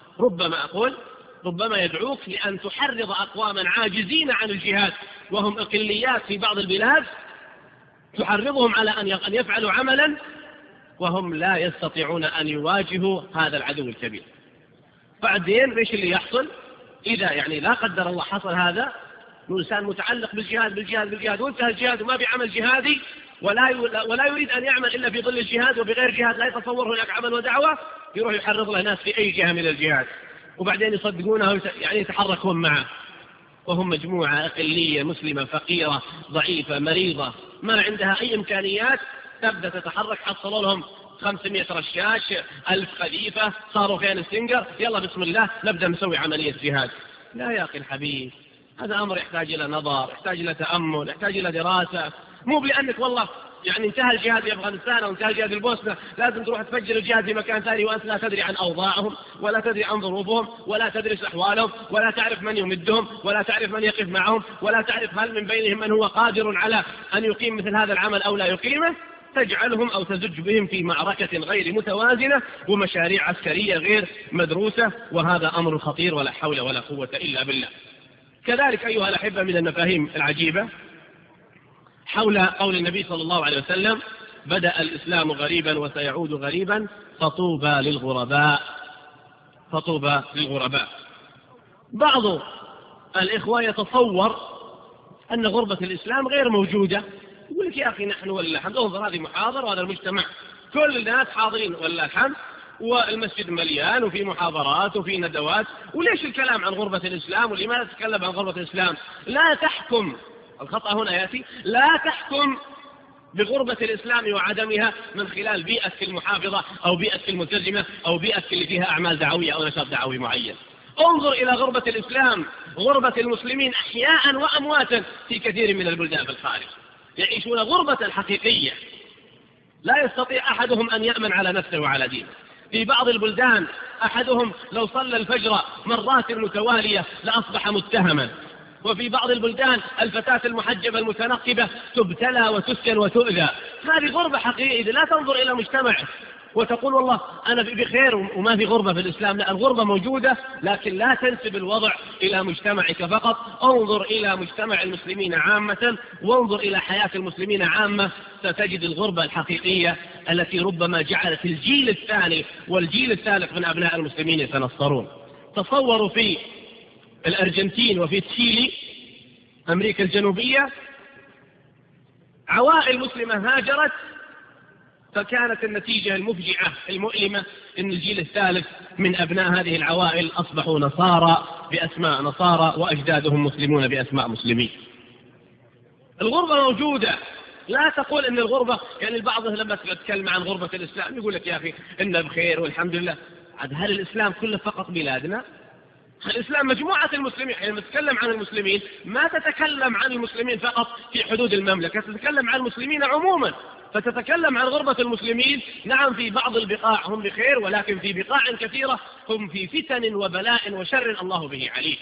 [SPEAKER 1] ربما يدعوك لأن تحرض أقواما عاجزين عن الجهاد وهم أقليات في بعض البلاد، تحرضهم على أن يفعلوا عملا وهم لا يستطيعون أن يواجهوا هذا العدو الكبير. بعدين إيش اللي يحصل؟ إذا يعني لا قدر الله حصل هذا، الإنسان متعلق بالجهاد وانتهى الجهاد وما بعمل جهادي ولا يريد أن يعمل إلا في ظل الجهاد، وبغير جهاد لا يتصور هناك عمل ودعوة، يروح يحرض له ناس في أي جهة من الجهاد، وبعدين يصدقونه يعني يتحركون معه، وهم مجموعة أقلية مسلمة فقيرة ضعيفة مريضة ما عندها أي إمكانيات، تبدأ تتحرك، حصلوا لهم 500 رشاش 1000 قذيفة، صاروا خيان السنجر، يلا بسم الله نبدأ نسوي عملية جهاد. لا يا أخي الحبيب، هذا أمر يحتاج إلى نظر، يحتاج إلى تأمل، يحتاج إلى دراسة. مو بأنك والله يعني انتهى الجهاد في أفغانستان أو انتهى الجهاد في البوسنة لازم تروح تفجر الجهاد في مكان ثاني وأنت لا تدري عن أوضاعهم ولا تدري عن ظروفهم ولا تدرس أحوالهم ولا تعرف من يمدهم ولا تعرف من يقف معهم ولا تعرف هل من بينهم من هو قادر على أن يقيم مثل هذا العمل أو لا يقيمه، تجعلهم أو تزج بهم في معركة غير متوازنة ومشاريع عسكرية غير مدروسة، وهذا أمر خطير ولا حول ولا قوة إلا بالله. كذلك أيها الأحبة من المفاهيم العجيبة حول قول النبي صلى الله عليه وسلم: بدأ الإسلام غريبا وسيعود غريبا فطوبى للغرباء. بعض الإخوة يتصور أن غربة الإسلام غير موجودة، يقول لك يا أخي نحن ولله الحمد، انظر هذه محاضرة وهذا المجتمع كل الناس حاضرين ولله الحمد، والمسجد مليان وفي محاضرات وفي ندوات، وليش الكلام عن غربة الإسلام ولماذا تتكلم عن غربة الإسلام؟ لا تحكم، الخطأ هنا يأتي، لا تحكم بغربة الإسلام وعدمها من خلال بيئة المحافظة أو بيئة الملتزمة أو بيئة اللي فيها أعمال دعوية أو نشاط دعوي معين. انظر إلى غربة الإسلام، غربة المسلمين أحياء وأمواتا في كثير من البلدان في الخارج، يعيشون غربة حقيقية لا يستطيع أحدهم أن يأمن على نفسه وعلى دينه. في بعض البلدان أحدهم لو صلى الفجر مرات متوالية لأصبح متهما، وفي بعض البلدان الفتاة المحجبة المتنقبة تبتلى وتسجن وتؤذى. هذه غربة حقيقية. لا تنظر إلى مجتمعك وتقول والله أنا بخير وما في غربة في الإسلام. لا، الغربة موجودة، لكن لا تنسب الوضع إلى مجتمعك فقط. انظر إلى مجتمع المسلمين عامة، وانظر إلى حياة المسلمين عامة، ستجد الغربة الحقيقية التي ربما جعلت الجيل الثاني والجيل الثالث من أبناء المسلمين يتنصرون. تصوروا في الأرجنتين وفي تشيلي أمريكا الجنوبية عوائل مسلمة هاجرت، فكانت النتيجة المفجعة المؤلمة أن الجيل الثالث من أبناء هذه العوائل أصبحوا نصارى بأسماء نصارى، وأجدادهم مسلمون بأسماء مسلمين. الغربة موجودة. لا تقول أن الغربة، يعني البعض لما تتكلم عن غربة الإسلام يقول لك يا أخي إنه بخير والحمد لله. هل الإسلام كله فقط بلادنا؟ الإسلام مجموعة المسلمين. حينما تتكلم عن المسلمين ما تتكلم عن المسلمين فقط في حدود المملكة، تتكلم عن المسلمين عموما. فتتكلم عن غربة المسلمين. نعم، في بعض البقاع هم بخير، ولكن في بقاع كثيرة هم في فتن وبلاء وشر الله به عليه.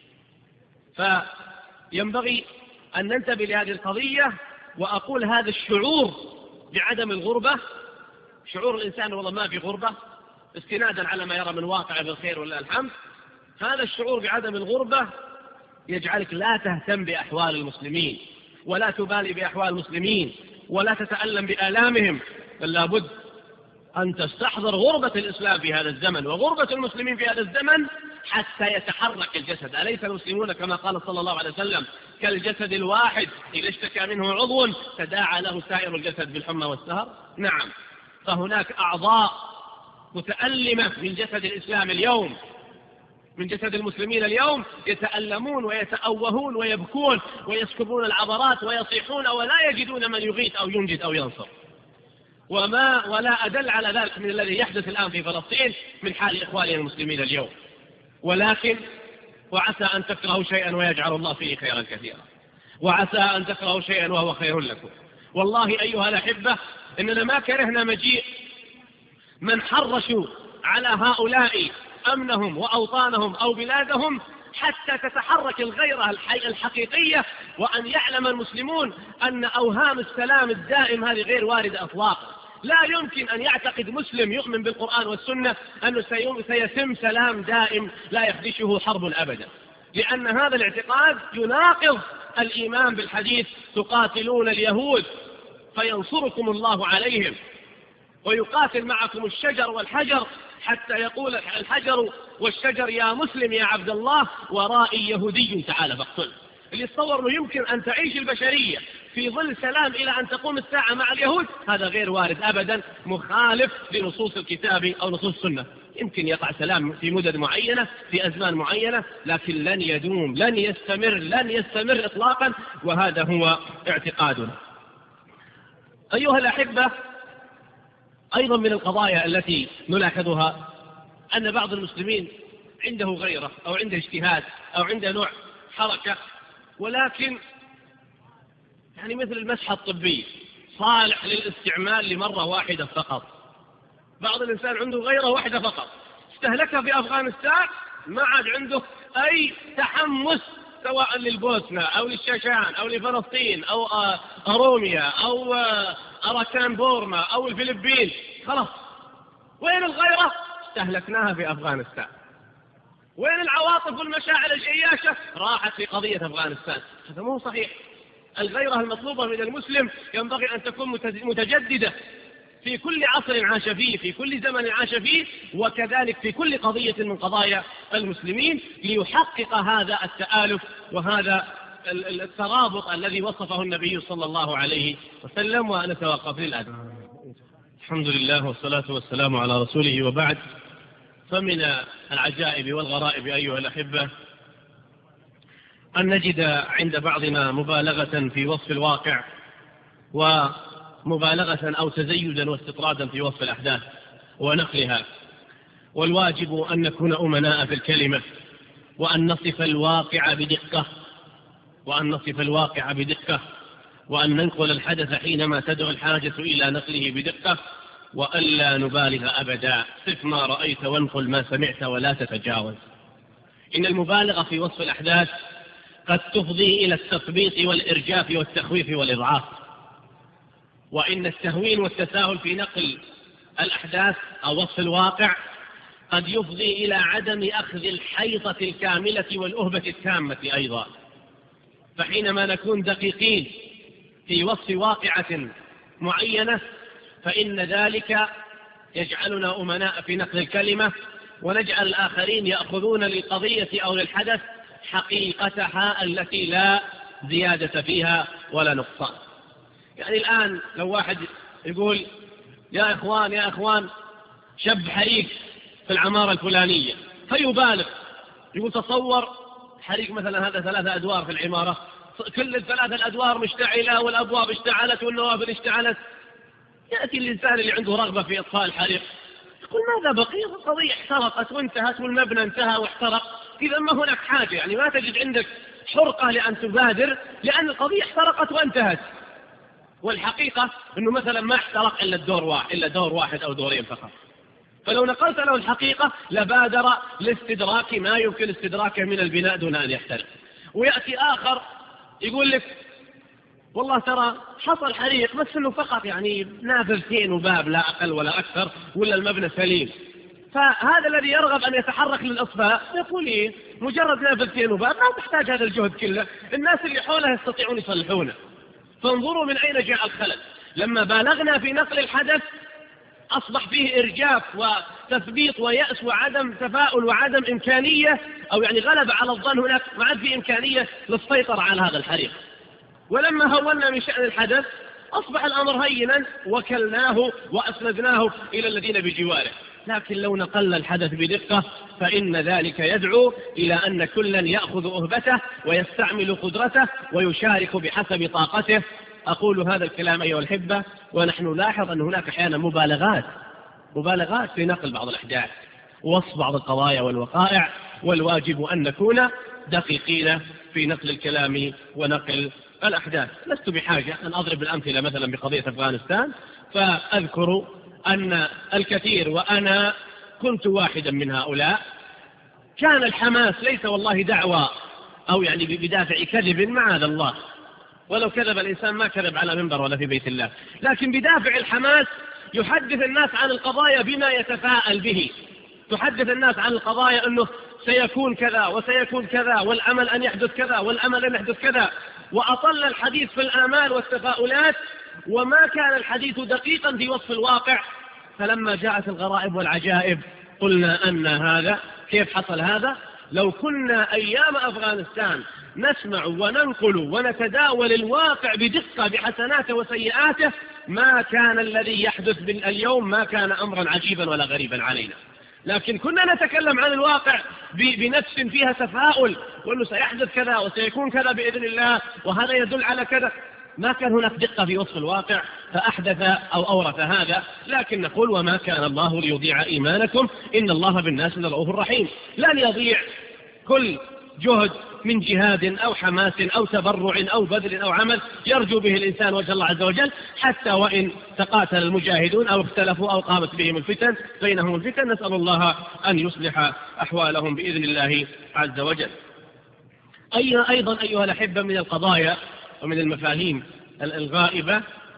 [SPEAKER 1] فينبغي أن ننتبه لهذه القضية. وأقول هذا الشعور بعدم الغربة، شعور الإنسان والله ما في غربة استنادا على ما يرى من واقع بالخير ولا الحمد، هذا الشعور بعدم الغربة يجعلك لا تهتم بأحوال المسلمين ولا تبالي بأحوال المسلمين ولا تتألم بآلامهم، بل لابد أن تستحضر غربة الإسلام في هذا الزمن وغربة المسلمين في هذا الزمن حتى يتحرك الجسد. أليس المسلمون كما قال صلى الله عليه وسلم كالجسد الواحد إذا اشتكى منه عضو تداعى له سائر الجسد بالحمى والسهر؟ نعم، فهناك أعضاء متألمة من جسد الإسلام اليوم، من جسد المسلمين اليوم، يتألمون ويتأوهون ويبكون ويسكبون العبرات ويصيحون ولا يجدون من يغيث أو ينجد أو ينصر. ولا أدل على ذلك من الذي يحدث الآن في فلسطين من حال إخواننا المسلمين اليوم. ولكن وعسى أن تكرهوا شيئا ويجعل الله فيه خيرا كثيرا، وعسى أن تكرهوا شيئا وهو خير لكم. والله أيها الأحبة إننا ما كرهنا مجيء من حرشوا على هؤلاء أمنهم وأوطانهم أو بلادهم حتى تتحرك الغيرة الحقيقية، وأن يعلم المسلمون أن أوهام السلام الدائم هذه غير واردة إطلاقا. لا يمكن أن يعتقد مسلم يؤمن بالقرآن والسنة أنه سيتم سلام دائم لا يخدشه حرب أبدا، لأن هذا الاعتقاد يناقض الإيمان بالحديث تقاتلون اليهود فينصركم الله عليهم، ويقاتل معكم الشجر والحجر حتى يقول الحجر والشجر يا مسلم يا عبد الله ورائي يهودي تعالى فاقتله. اللي يتصور أنه يمكن أن تعيش البشرية في ظل سلام إلى أن تقوم الساعة مع اليهود هذا غير وارد أبدا، مخالف لنصوص الكتاب أو نصوص السنة. يمكن يقع سلام في مدد معينة في أزمان معينة، لكن لن يدوم، لن يستمر إطلاقا، وهذا هو اعتقادنا. أيها الأحبة، أيضا من القضايا التي نلاحظها أن بعض المسلمين عنده غيرة أو عنده اجتهاد أو عنده نوع حركة، ولكن يعني مثل المسحة الطبية صالح للاستعمال لمرة واحدة فقط. بعض الإنسان عنده غيرة واحدة فقط استهلكها في أفغانستان، ما عاد عنده أي تحمس سواء للبوسنة أو للشاشان أو لفلسطين أو أروميا أو أراكان بورما أو الفلبين. خلاص، وين الغيرة؟ استهلكناها في أفغانستان. وين العواطف والمشاعر الجياشة؟ راحت في قضية أفغانستان. هذا مو صحيح. الغيرة المطلوبة من المسلم ينبغي أن تكون متجددة في كل عصر عاش فيه، في كل زمن عاش فيه، وكذلك في كل قضية من قضايا المسلمين، ليحقق هذا التآلف وهذا الترابط الذي وصفه النبي صلى الله عليه وسلم. ونتوقف للآن. الحمد لله والصلاة والسلام على رسوله، وبعد. فمن العجائب والغرائب أيها الأحبة أن نجد عند بعضنا مبالغة في وصف الواقع، ومبالغة أو تزيدا واستطرادا في وصف الأحداث ونقلها. والواجب أن نكون أمناء في الكلمة، وأن نصف الواقع بدقة، وأن ننقل الحدث حينما تدعو الحاجة إلى نقله بدقة، وألا نبالغ أبدا. صف ما رأيت وانقل ما سمعت ولا تتجاوز. إن المبالغة في وصف الأحداث قد تفضي إلى التثبيط والإرجاف والتخويف والإضعاف. وإن التهوين والتساهل في نقل الأحداث أو وصف الواقع قد يفضي إلى عدم أخذ الحيطة الكاملة والأهبة التامة أيضا. فحينما نكون دقيقين في وصف واقعة معينة فإن ذلك يجعلنا أمناء في نقل الكلمة، ونجعل الآخرين يأخذون للقضية أو للحدث حقيقتها التي لا زيادة فيها ولا نقصان. يعني الآن لو واحد يقول يا إخوان شب حريق في العمارة الفلانية، فيبالغ يقول تصور حريق مثلا هذا 3 أدوار في العمارة، كل ال3 الأدوار مشتعلة والأبواب اشتعلت والنوافذ اشتعلت. يأتي الإنسان اللي عنده رغبة في إطفاء الحريق يقول ماذا بقي؟ القضية احترقت وانتهت والمبنى انتهى واحترق، إذا ما هناك حاجة، يعني ما تجد عندك حرقة لأن تبادر لأن القضية احترقت وانتهت. والحقيقة أنه مثلا ما احترق إلا دور واحد أو دورين فقط، فلو نقلت له الحقيقة لبادر لاستدراك ما يمكن استدراكه من البناء دون أن يحترق. ويأتي آخر يقول لك والله ترى حصل حريق بس انه فقط يعني نافذتين وباب لا اقل ولا اكثر ولا المبنى سليم. فهذا الذي يرغب ان يتحرك للاصفاء يقول ايه مجرد نافذتين وباب ما تحتاج هذا الجهد كله، الناس اللي حوله يستطيعون يصلحونه. فانظروا من اين جاء الخلل. لما بالغنا في نقل الحدث اصبح فيه ارجاف وتثبيط ويأس وعدم تفاؤل وعدم امكانية، او يعني غلب على الظن هناك ما عاد في امكانية للسيطرة على هذا الحريق. ولما هولنا من شأن الحدث أصبح الأمر هينا وكلناه وأسندناه إلى الذين بجواره. لكن لو نقلنا الحدث بدقة فإن ذلك يدعو إلى أن كلا يأخذ أهبته ويستعمل قدرته ويشارك بحسب طاقته. أقول هذا الكلام أيها الأحبة ونحن نلاحظ أن هناك أحيانا مبالغات في نقل بعض الأحداث ووصف بعض القضايا والوقائع، والواجب أن نكون دقيقين في نقل الكلام ونقل الأحداث. لست بحاجة أن أضرب الأمثلة مثلا بقضية أفغانستان، فأذكر أن الكثير وأنا كنت واحدا من هؤلاء كان الحماس ليس والله دعوة أو يعني بدافع كذب معاذ الله، ولو كذب الإنسان ما كذب على منبر ولا في بيت الله، لكن بدافع الحماس يحدث الناس عن القضايا بما يتفاءل به. تحدث الناس عن القضايا أنه سيكون كذا وسيكون كذا والأمل أن يحدث كذا والأمل أن يحدث كذا، وأطل الحديث في الآمال والتفاؤلات وما كان الحديث دقيقا في وصف الواقع. فلما جاءت الغرائب والعجائب قلنا أن هذا كيف حصل هذا؟ لو كنا أيام أفغانستان نسمع وننقل ونتداول الواقع بدقة بحسناته وسيئاته ما كان الذي يحدث اليوم ما كان أمرا عجيبا ولا غريبا علينا. لكن كنا نتكلم عن الواقع بنفس فيها تفاؤل وأنه سيحدث كذا وسيكون كذا بإذن الله وهذا يدل على كذا. ما كان هناك دقة في وصف الواقع فأحدث أو أورث هذا. لكن نقول وما كان الله ليضيع إيمانكم إن الله بالناس لرؤوف رحيم. لن يضيع كل جهد من جهاد أو حماس أو تبرع أو بذل أو عمل يرجو به الإنسان وجه الله عز وجل، حتى وإن تقاتل المجاهدون أو اختلفوا أو قامت بهم الفتن بينهم الفتن، نسأل الله أن يصلح أحوالهم بإذن الله عز وجل. أيضا أيها الأحبة من القضايا ومن المفاهيم الغائبة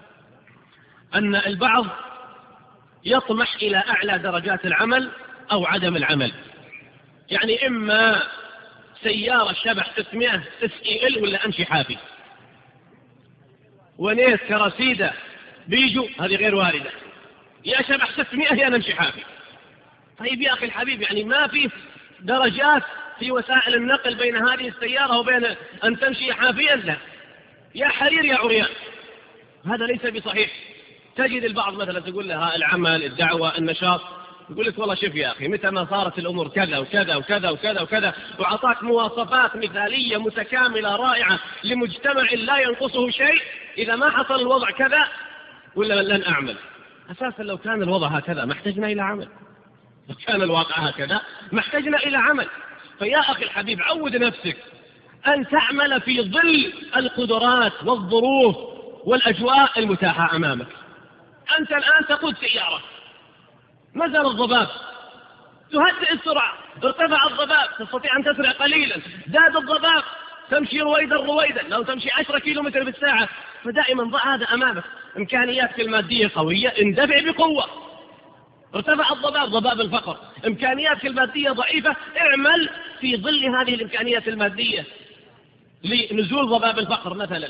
[SPEAKER 1] أن البعض يطمح إلى أعلى درجات العمل أو عدم العمل. يعني إما سيارة شبح 600 SEL ولا أمشي حافي، ونيس كراسيدة بيجو هذه غير واردة، يا شبح 600 يا نمشي حافي. طيب يا أخي الحبيب يعني ما في درجات في وسائل النقل بين هذه السيارة وبين أن تمشي حافيا؟ لا، يا حرير يا عريان، هذا ليس بصحيح. تجد البعض مثلا تقول لها العمل الدعوة النشاط يقول لك والله شوف يا أخي متى ما صارت الأمور كذا وكذا وكذا وكذا وكذا وعطاك مواصفات مثالية متكاملة رائعة لمجتمع لا ينقصه شيء، إذا ما حصل الوضع كذا ولا لن أعمل. أساسا لو كان الوضع هكذا ما احتجنا إلى عمل، لو كان الواقع هكذا ما احتجنا إلى عمل. فيا أخي الحبيب عود نفسك أن تعمل في ظل القدرات والظروف والأجواء المتاحة أمامك. أنت الآن تقود سيارة نزل الضباب، تهدئ السرعة، ارتفع الضباب، تستطيع أن تسرع قليلا، زاد الضباب، تمشي رويدا لو تمشي 10 كيلومتر بالساعة. فدائما ضع هذا أمامك. إمكانياتك المادية قوية، اندفع بقوة. ارتفع ضباب الفقر. إمكانياتك المادية ضعيفة، اعمل في ظل هذه الإمكانيات المادية لنزول ضباب الفقر مثلا.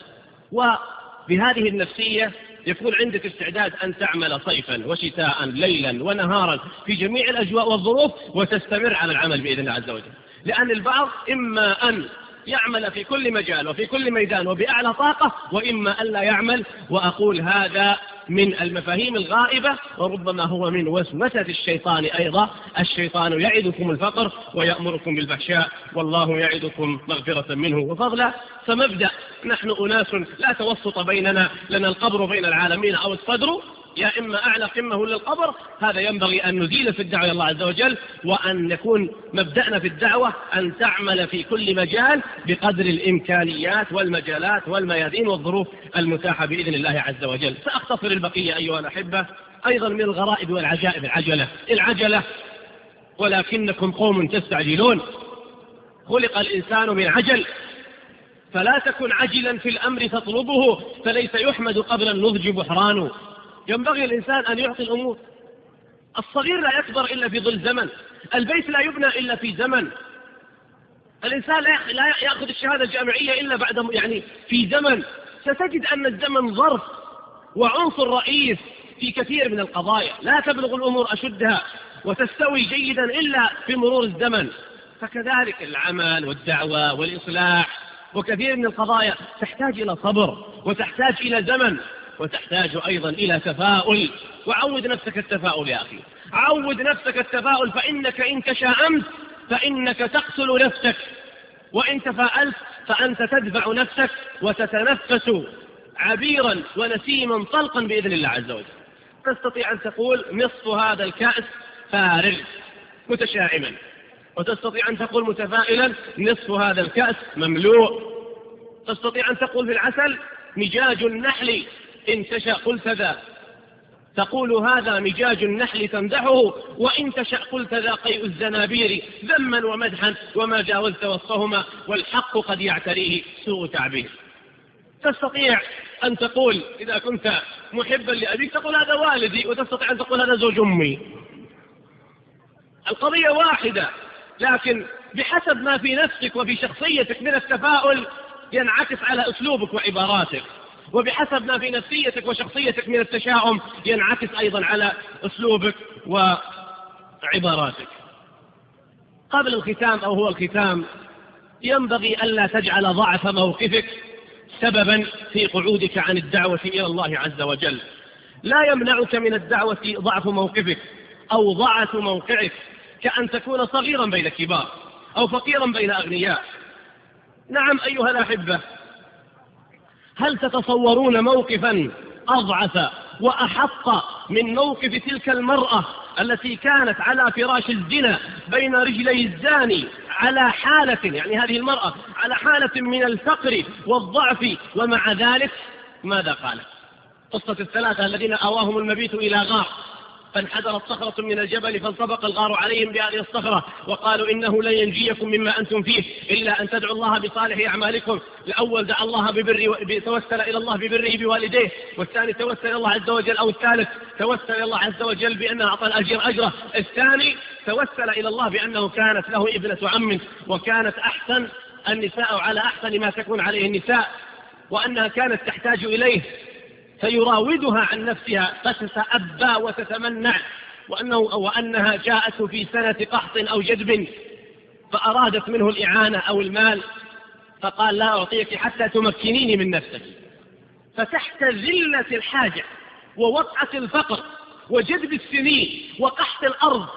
[SPEAKER 1] وبهذه النفسية يكون عندك استعداد أن تعمل صيفا وشتاء، ليلا ونهارا، في جميع الأجواء والظروف، وتستمر على العمل بإذن الله عز وجل. لأن البعض إما أن يعمل في كل مجال وفي كل ميدان وبأعلى طاقة، وإما أن لا يعمل. وأقول هذا من المفاهيم الغائبة، وربما هو من وسوسة الشيطان أيضا. الشيطان يعدكم الفقر ويأمركم بالفحشاء، والله يعدكم مغفرة منه وفضلا. فمبدأ نحن أناس لا توسط بيننا، لنا القبر بين العالمين أو الصدر، يا إما أعلى قمة للقبر. هذا ينبغي أن نزيل في الدعوة إلى الله عز وجل، وأن يكون مبدأنا في الدعوة أن تعمل في كل مجال بقدر الإمكانيات والمجالات والميادين والظروف المتاحة بإذن الله عز وجل. سأختصر البقية أيها الأحبة. أيضا من الغرائب والعجائب العجلة، ولكنكم قوم تستعجلون. خلق الإنسان من عجل، فلا تكن عجلا في الأمر تطلبه، فليس يحمد قبل النضج بحران. ينبغي الإنسان أن يعطي الأمور. الصغير لا يكبر إلا في ظل زمن، البيت لا يبنى إلا في زمن، الإنسان لا يأخذ الشهادة الجامعية إلا بعد في زمن. ستجد أن الزمن ظرف وعنصر رئيس في كثير من القضايا. لا تبلغ الأمور أشدها وتستوي جيدا إلا في مرور الزمن. فكذلك العمل والدعوة والإصلاح وكثير من القضايا تحتاج إلى صبر، وتحتاج إلى زمن، وتحتاج أيضا إلى تفاؤل. وعود نفسك التفاؤل يا أخي، عود نفسك التفاؤل، فإنك إن تشاءمت فإنك تقتل نفسك، وإن تفاءلت فأنت تدفع نفسك وتتنفس عبيرا ونسيما طلقا بإذن الله عز وجل. تستطيع أن تقول نصف هذا الكأس فارغ متشائما، وتستطيع أن تقول متفائلا نصف هذا الكأس مملوء. تستطيع أن تقول في العسل مجاج النحل إن تشاء قلت ذا، تقول هذا مجاج النحل تمدحه، وإن تشاء قلت ذا قيء الزنابير ذما ومدحا، وما جاوزت وصفهما والحق قد يعتريه سوء تعبير. تستطيع أن تقول إذا كنت محبا لأبيك تقول هذا والدي، وتستطيع أن تقول هذا زوج أمي. القضية واحدة، لكن بحسب ما في نفسك وفي شخصيتك من التفاؤل ينعكس على أسلوبك وعباراتك، وبحسب ما في نفسيتك وشخصيتك من التشاؤم ينعكس أيضا على أسلوبك وعباراتك. قبل الختام أو هو الختام، ينبغي ألا تجعل ضعف موقفك سببا في قعودك عن الدعوة إلى الله عز وجل. لا يمنعك من الدعوة ضعف موقفك أو ضعف موقعك، كأن تكون صغيرا بين كبار أو فقيرا بين أغنياء. نعم أيها الأحبة، هل تتصورون موقفا أضعف وأحط من موقف تلك المرأة التي كانت على فراش الزنا بين رجلي الزاني على حالة، هذه المرأة على حالة من الفقر والضعف، ومع ذلك ماذا قالت؟ قصة الثلاثة الذين آواهم المبيت إلى غار، فانحدرت صخرة من الجبل فانطبق الغار عليهم بهذه الصخرة، وقالوا إنه لن ينجيكم مما أنتم فيه إلا أن تدعوا الله بصالح أعمالكم. الأول دعا الله توسل إلى الله ببره بوالديه، والثاني توسل إلى الله عز وجل، أو الثالث توسل إلى الله عز وجل بأنه أعطى الأجر أجره، الثاني توسل إلى الله بأنه كانت له ابنة عم، وكانت أحسن النساء على أحسن ما تكون عليه النساء، وأنها كانت تحتاج إليه فيراودها عن نفسها فتتأبى وتتمنع، وأنها جاءته في سنة قحط أو جدب فأرادت منه الإعانة أو المال، فقال لا أعطيك حتى تمكنيني من نفسك. فتحت ذلة الحاجة ووطأة الفقر وجدب السنين وقحط الأرض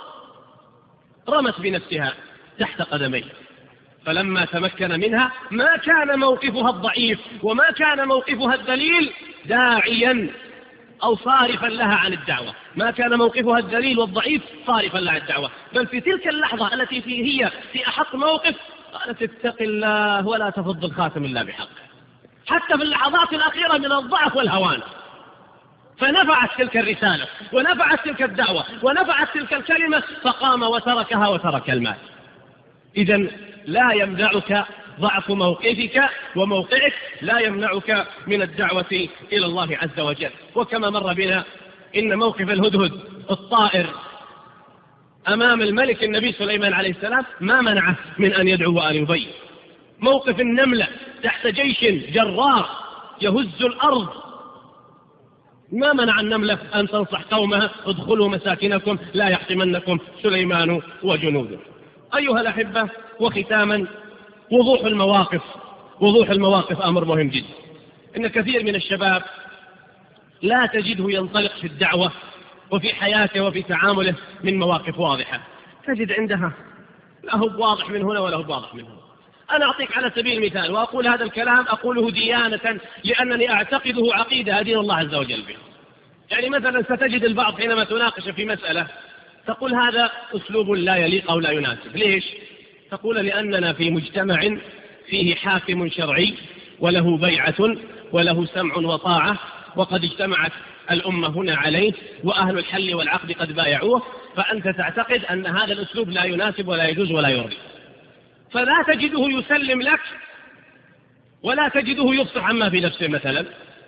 [SPEAKER 1] رمت بنفسها تحت قدميه. فلما تمكن منها ما كان موقفها الضعيف وما كان موقفها الذليل داعيا أو صارفا لها عن الدعوة، ما كان موقفها الذليل والضعيف صارفا لها عن الدعوة، بل في تلك اللحظة التي هي في أحط موقف قالت اتق الله ولا تفض الخاتم إلا بحق، حتى في اللحظات الأخيرة من الضعف والهوان. فنفعت تلك الرسالة ونفعت تلك الدعوة ونفعت تلك الكلمة، فقام وتركها وترك المال. إذن لا يمنعك ضعف موقفك وموقعك لا يمنعك من الدعوة إلى الله عز وجل. وكما مر بنا إن موقف الهدهد الطائر أمام الملك النبي سليمان عليه السلام ما منعه من أن يدعو وأن يبين. موقف النملة تحت جيش جرار يهز الأرض ما منع النملة أن تنصح قومها ادخلوا مساكنكم لا يحطمنكم سليمان وجنوده. أيها الأحبة، وختاما وضوح المواقف أمر مهم جدا. إن كثير من الشباب لا تجده ينطلق في الدعوة وفي حياته وفي تعامله من مواقف واضحة، تجد عندها لا هو واضح من هنا ولا هو واضح من هنا. أنا أعطيك على سبيل المثال، وأقول هذا الكلام أقوله ديانة لأنني أعتقده عقيدة أدين الله عز وجل بها. يعني مثلا ستجد البعض حينما تناقش في مسألة تقول هذا أسلوب لا يليق أو لا يناسب. ليش؟ تقول لأننا في مجتمع فيه حاكم شرعي وله بيعة وله سمع وطاعة، وقد اجتمعت الأمة هنا عليه وأهل الحل والعقد قد بايعوه، فأنت تعتقد أن هذا الأسلوب لا يناسب ولا يجوز ولا يرضي، فلا تجده يسلم لك ولا تجده يفصح عما في نفسه مثلا.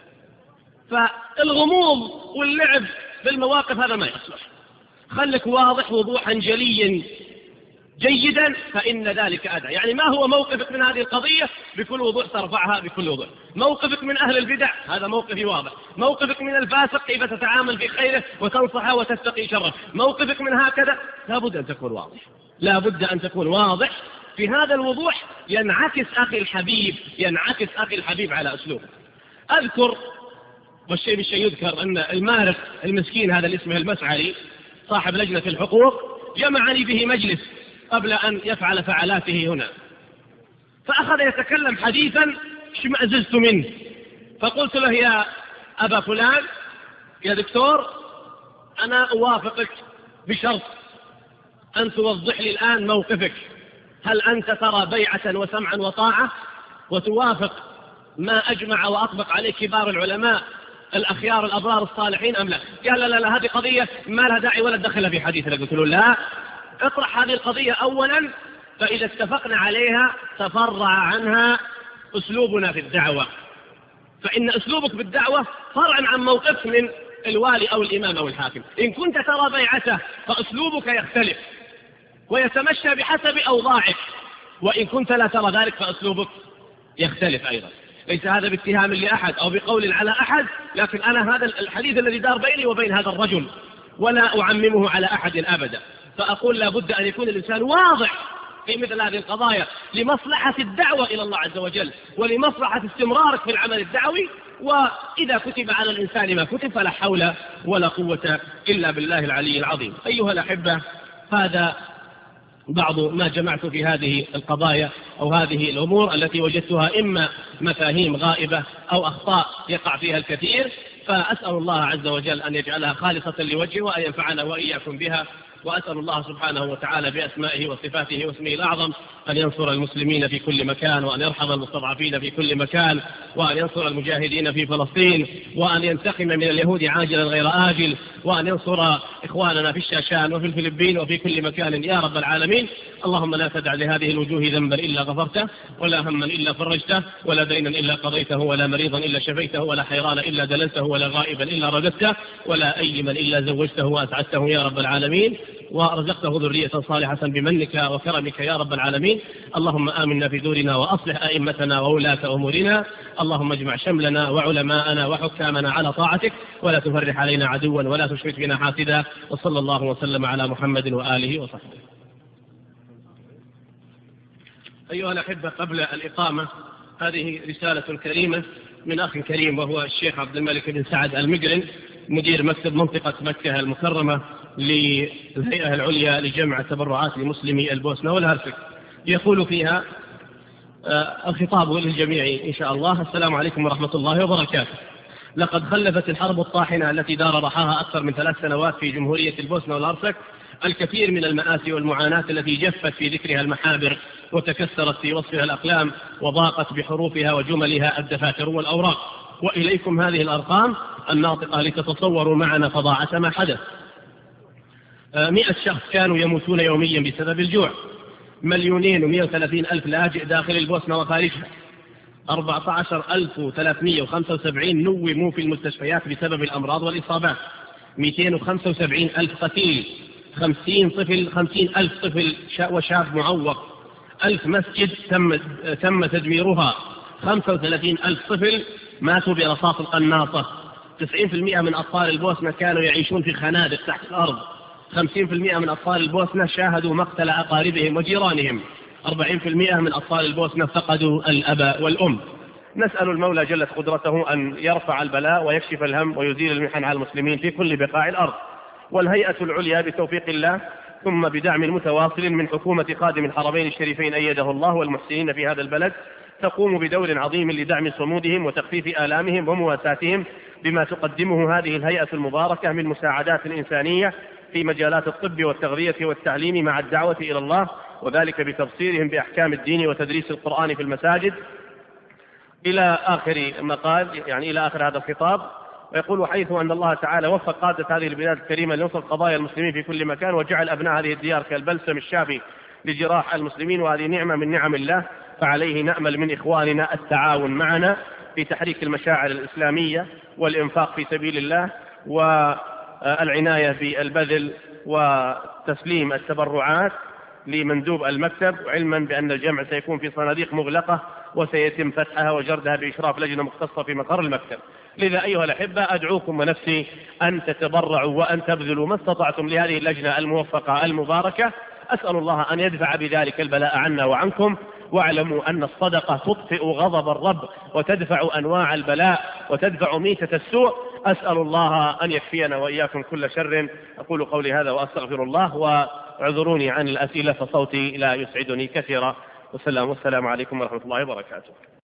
[SPEAKER 1] فالغموض واللعب بالمواقف هذا ما يصلح. خلك واضح وضوحا جليا جيدا فإن ذلك أدعى. يعني ما هو موقفك من هذه القضية بكل وضوح ترفعها بكل وضوح. موقفك من أهل البدع هذا موقفي واضح. موقفك من الفاسق كيف تتعامل في خيره وتنصحه وتتقي شره. موقفك من هكذا لابد أن تكون واضح، لابد أن تكون واضح. في هذا الوضوح ينعكس أخي الحبيب على أسلوبه. أذكر، والشيء بالشيء يذكر، أن المارق المسكين هذا اللي اسمه المسعري صاحب لجنة الحقوق جمعني به مجلس قبل أن يفعل فعلاته هنا، فأخذ يتكلم حديثا اشمأززت منه، فقلت له يا أبا فلان يا دكتور أنا أوافقك بشرط أن توضح لي الآن موقفك. هل أنت ترى بيعة وسمعا وطاعة وتوافق ما أجمع وأطبق عليه كبار العلماء الأخيار الأبرار الصالحين أم لا؟ قال لا هذه قضية ما لها داعي ولا دخل في حديثنا. قلت له لا، اطرح هذه القضية أولا، فإذا اتفقنا عليها تفرع عنها أسلوبنا في الدعوة، فإن أسلوبك في الدعوة فرعا عن موقفك من الوالي أو الإمام أو الحاكم. إن كنت ترى بيعته فأسلوبك يختلف ويتمشى بحسب أوضاعك، وإن كنت لا ترى ذلك فأسلوبك يختلف أيضا. ليس هذا باتهام لأحد أو بقول على أحد، لكن أنا هذا الحديث الذي دار بيني وبين هذا الرجل ولا أعممه على أحد أبدا. فأقول لابد أن يكون الإنسان واضح في مثل هذه القضايا لمصلحة الدعوة إلى الله عز وجل ولمصلحة استمرارك في العمل الدعوي. وإذا كتب على الإنسان ما كتب فلا حول ولا قوة إلا بالله العلي العظيم. أيها الأحبة، هذا بعض ما جمعت في هذه القضايا أو هذه الأمور التي وجدتها إما مفاهيم غائبة أو أخطاء يقع فيها الكثير، فأسأل الله عز وجل أن يجعلها خالصة لوجهه وأن ينفعنا وإياكم بها. وأسأل الله سبحانه وتعالى بأسمائه وصفاته واسمه الأعظم أن ينصر المسلمين في كل مكان، وأن يرحم المستضعفين في كل مكان، وأن ينصر المجاهدين في فلسطين، وأن ينتقم من اليهود عاجلا غير آجل، وأن ينصر إخواننا في الشاشان وفي الفلبين وفي كل مكان يا رب العالمين. اللهم لا تدع لهذه الوجوه ذنبا إلا غفرته، ولا هما إلا فرجته، ولا دينا إلا قضيته، ولا مريضا إلا شفيته، ولا حيران إلا دللته، ولا غائبا إلا رددته، ولا أيما إلا زوجته وأسعدته يا رب العالمين، ورزقته ذرية صالحة بمنك وكرمك يا رب العالمين. اللهم آمنا في دورنا وأصلح أئمتنا وولاة أمورنا. اللهم اجمع شملنا وعلماءنا وحكامنا على طاعتك، ولا تفرح علينا عدوا ولا تشرك بنا حاسدا. وصلى الله وسلم على محمد وآله وصحبه. أيها الأحبة، قبل الإقامة هذه رسالة كريمة من أخ كريم وهو الشيخ عبد الملك بن سعد المقرن، مدير مكتب منطقة مكة المكرمة للهيئة العليا لجمع تبرعات لمسلمي البوسنة والهرسك. يقول فيها الخطاب للجميع إن شاء الله: السلام عليكم ورحمة الله وبركاته. لقد خلفت الحرب الطاحنة التي دار رحاها أكثر من 3 سنوات في جمهورية البوسنة والهرسك الكثير من المآسي والمعاناة التي جفت في ذكرها المحابر وتكسرت في وصفها الأقلام وضاقت بحروفها وجملها الدفاتر والأوراق. وإليكم هذه الأرقام الناطقة لتتصوروا معنا فظاعة ما حدث. 100 شخص كانوا يموتون يوميا بسبب الجوع، 2,130,000 لاجئ داخل البوسنة وخارجها، 14,375 نوموا في المستشفيات بسبب الأمراض والإصابات، 275,000 قتيل، 50,000 طفل وشاب معوق، 1000 مسجد تم تدميرها، 35,000 طفل ماتوا برصاص القناصة، 90% من أطفال البوسنة كانوا يعيشون في خنادق تحت الأرض، 50% من أطفال البوسنة شاهدوا مقتل أقاربهم وجيرانهم، 40% من أطفال البوسنة فقدوا الأب والأم. نسأل المولى جلت قدرته أن يرفع البلاء ويكشف الهم ويزيل المحن على المسلمين في كل بقاع الأرض. والهيئة العليا بتوفيق الله ثم بدعم متواصل من حكومة خادم الحرمين الشريفين أيده الله والمحسنين في هذا البلد تقوم بدور عظيم لدعم صمودهم وتخفيف آلامهم ومواساتهم بما تقدمه هذه الهيئة المباركة من مساعدات إنسانية في مجالات الطب والتغذية والتعليم مع الدعوة إلى الله، وذلك بتبصيرهم بأحكام الدين وتدريس القرآن في المساجد إلى آخر مقال، يعني إلى آخر هذا الخطاب. ويقول: حيث أن الله تعالى وفق قادة هذه البلاد الكريمة لنصرة قضايا المسلمين في كل مكان، وجعل أبناء هذه الديار كالبلسم الشافي لجراح المسلمين، وهذه نعمة من نعم الله، فعليه نأمل من إخواننا التعاون معنا في تحريك المشاعر الإسلامية والإنفاق في سبيل الله والعناية بالبذل وتسليم التبرعات لمندوب المكتب، علما بأن الجمع سيكون في صناديق مغلقة وسيتم فتحها وجردها بإشراف لجنة مختصة في مقر المكتب. لذا أيها الأحبة أدعوكم ونفسي أن تتبرعوا وأن تبذلوا ما استطعتم لهذه اللجنة الموفقة المباركة. أسأل الله أن يدفع بذلك البلاء عنا وعنكم، واعلموا أن الصدقة تطفئ غضب الرب وتدفع أنواع البلاء وتدفع ميتة السوء. أسأل الله أن يكفينا وإياكم كل شر. أقول قولي هذا وأستغفر الله، واعذروني عن الأسئلة فصوتي لا يسعدني كثيرا. والسلام عليكم ورحمة الله وبركاته.